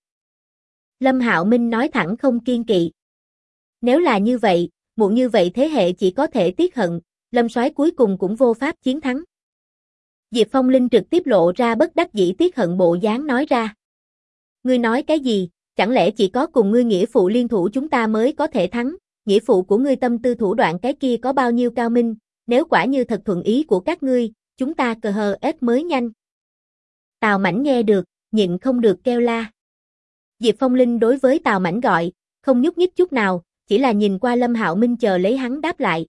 Lâm Hạo Minh nói thẳng không kiên kỵ. Nếu là như vậy, muộn như vậy thế hệ chỉ có thể tiếc hận, Lâm soái cuối cùng cũng vô pháp chiến thắng. Diệp Phong Linh trực tiếp lộ ra bất đắc dĩ tiếc hận bộ dáng nói ra. Ngươi nói cái gì, chẳng lẽ chỉ có cùng ngươi nghĩa phụ liên thủ chúng ta mới có thể thắng, nghĩa phụ của ngươi tâm tư thủ đoạn cái kia có bao nhiêu cao minh, nếu quả như thật thuận ý của các ngươi, chúng ta cờ hờ ết mới nhanh. Tào Mãnh nghe được, nhịn không được kêu la. Diệp Phong Linh đối với Tào Mãnh gọi, không nhúc nhích chút nào, chỉ là nhìn qua Lâm Hạo Minh chờ lấy hắn đáp lại.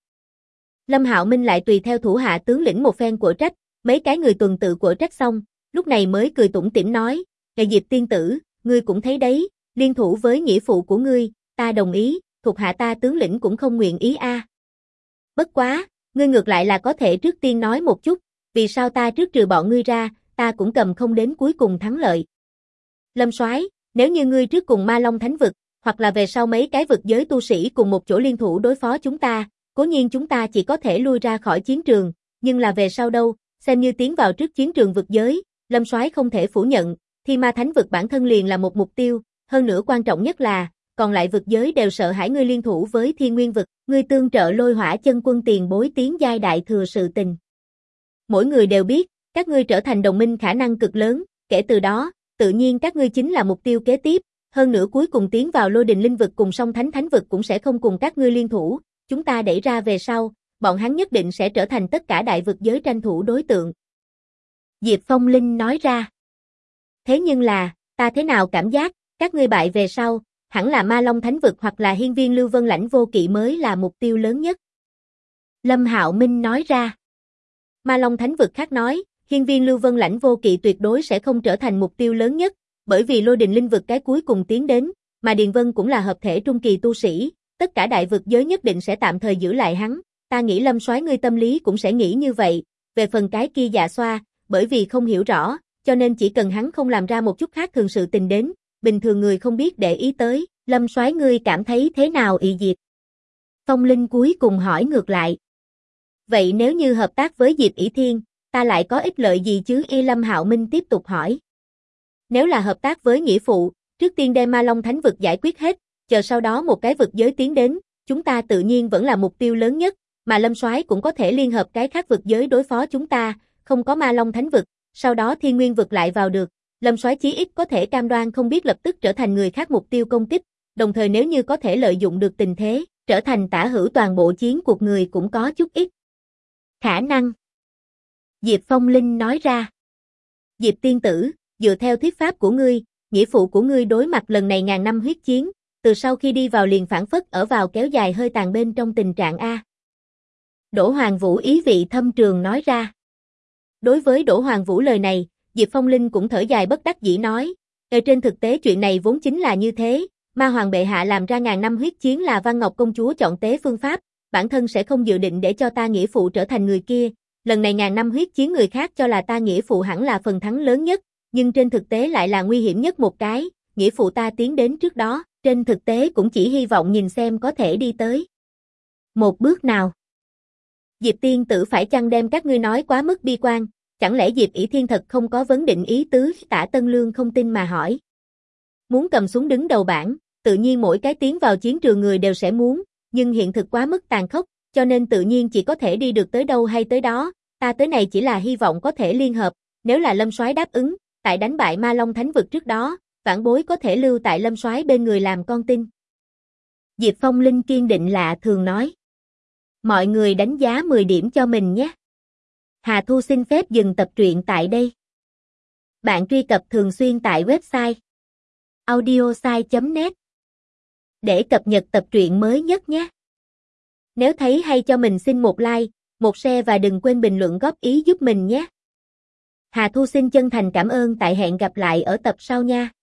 Lâm Hạo Minh lại tùy theo thủ hạ tướng lĩnh một phen của trách, mấy cái người tuần tự của trách xong, lúc này mới cười tủm tỉm nói, Diệp tiên tử, ngươi cũng thấy đấy, liên thủ với nghĩa phụ của ngươi, ta đồng ý, thuộc hạ ta tướng lĩnh cũng không nguyện ý a. Bất quá, ngươi ngược lại là có thể trước tiên nói một chút, vì sao ta trước trừ bọn ngươi ra, ta cũng cầm không đến cuối cùng thắng lợi. Lâm soái, nếu như ngươi trước cùng Ma Long Thánh vực, hoặc là về sau mấy cái vực giới tu sĩ cùng một chỗ liên thủ đối phó chúng ta, cố nhiên chúng ta chỉ có thể lui ra khỏi chiến trường, nhưng là về sau đâu, xem như tiến vào trước chiến trường vực giới, Lâm soái không thể phủ nhận, Thi Ma Thánh vực bản thân liền là một mục tiêu, hơn nữa quan trọng nhất là, còn lại vực giới đều sợ hãi ngươi liên thủ với Thiên Nguyên vực, ngươi tương trợ Lôi Hỏa chân quân tiền bối tiến giai đại thừa sự tình. Mỗi người đều biết, các ngươi trở thành đồng minh khả năng cực lớn, kể từ đó, tự nhiên các ngươi chính là mục tiêu kế tiếp, hơn nữa cuối cùng tiến vào Lôi Đình Linh vực cùng Song Thánh Thánh vực cũng sẽ không cùng các ngươi liên thủ, chúng ta đẩy ra về sau, bọn hắn nhất định sẽ trở thành tất cả đại vực giới tranh thủ đối tượng. Diệp Phong Linh nói ra. Thế nhưng là, ta thế nào cảm giác, các ngươi bại về sau, hẳn là Ma Long Thánh vực hoặc là Hiên Viên Lưu Vân Lãnh Vô Kỵ mới là mục tiêu lớn nhất. Lâm Hạo Minh nói ra. Ma Long Thánh vực khác nói, Hiên Viên Lưu Vân Lãnh Vô Kỵ tuyệt đối sẽ không trở thành mục tiêu lớn nhất, bởi vì Lôi Đình Linh vực cái cuối cùng tiến đến, mà Điền Vân cũng là hợp thể trung kỳ tu sĩ, tất cả đại vực giới nhất định sẽ tạm thời giữ lại hắn, ta nghĩ Lâm soái ngươi tâm lý cũng sẽ nghĩ như vậy, về phần cái kia dạ xoa, bởi vì không hiểu rõ, cho nên chỉ cần hắn không làm ra một chút khác thường sự tình đến, bình thường người không biết để ý tới, Lâm soái ngươi cảm thấy thế nào ị Diệp? Phong Linh cuối cùng hỏi ngược lại. Vậy nếu như hợp tác với Diệp ỷ Thiên, ta lại có ích lợi gì chứ? Lâm Hạo Minh tiếp tục hỏi. Nếu là hợp tác với nghĩa phụ, trước tiên đem Ma Long Thánh vực giải quyết hết, chờ sau đó một cái vực giới tiến đến, chúng ta tự nhiên vẫn là mục tiêu lớn nhất, mà Lâm soái cũng có thể liên hợp cái khác vực giới đối phó chúng ta, không có Ma Long Thánh vực, sau đó Thiên Nguyên vực lại vào được, Lâm soái chí ít có thể cam đoan không biết lập tức trở thành người khác mục tiêu công kích, đồng thời nếu như có thể lợi dụng được tình thế, trở thành tả hữu toàn bộ chiến cuộc người cũng có chút ít khả năng. Diệp Phong Linh nói ra. Diệp tiên tử, dựa theo thuyết pháp của ngươi, nghĩa phụ của ngươi đối mặt lần này ngàn năm huyết chiến, từ sau khi đi vào liền phản phất ở vào kéo dài hơi tàn bên trong tình trạng A. Đỗ Hoàng Vũ ý vị thâm trường nói ra. Đối với Đỗ Hoàng Vũ lời này, Diệp Phong Linh cũng thở dài bất đắc dĩ nói, trên thực tế chuyện này vốn chính là như thế, Ma Hoàng bệ hạ làm ra ngàn năm huyết chiến là Văn Ngọc công chúa chọn tế phương pháp, bản thân sẽ không dự định để cho ta nghĩa phụ trở thành người kia, lần này ngàn năm huyết chiến người khác cho là ta nghĩa phụ hẳn là phần thắng lớn nhất, nhưng trên thực tế lại là nguy hiểm nhất một cái, nghĩa phụ ta tiến đến trước đó, trên thực tế cũng chỉ hy vọng nhìn xem có thể đi tới một bước nào. Diệp tiên tử phải chăng đem các ngươi nói quá mức bi quan, chẳng lẽ Diệp ỷ thiên thật không có vấn định ý tứ, Tả Tân Lương không tin mà hỏi. Muốn cầm súng đứng đầu bảng, tự nhiên mỗi cái tiến vào chiến trường người đều sẽ muốn, nhưng hiện thực quá mức tàn khốc, cho nên tự nhiên chỉ có thể đi được tới đâu hay tới đó, ta tới này chỉ là hy vọng có thể liên hợp, nếu là Lâm soái đáp ứng, tại đánh bại Ma Long Thánh vực trước đó, vãn bối có thể lưu tại Lâm soái bên người làm con tin. Diệp Phong Linh kiên định lạ thường nói. Mọi người đánh giá 10 điểm cho mình nhé. Hà Thu xin phép dừng tập truyện tại đây. Bạn truy cập thường xuyên tại website audiosai.net để cập nhật tập truyện mới nhất nhé. Nếu thấy hay cho mình xin một like, một share và đừng quên bình luận góp ý giúp mình nhé. Hà Thu xin chân thành cảm ơn, tại hẹn gặp lại ở tập sau nha.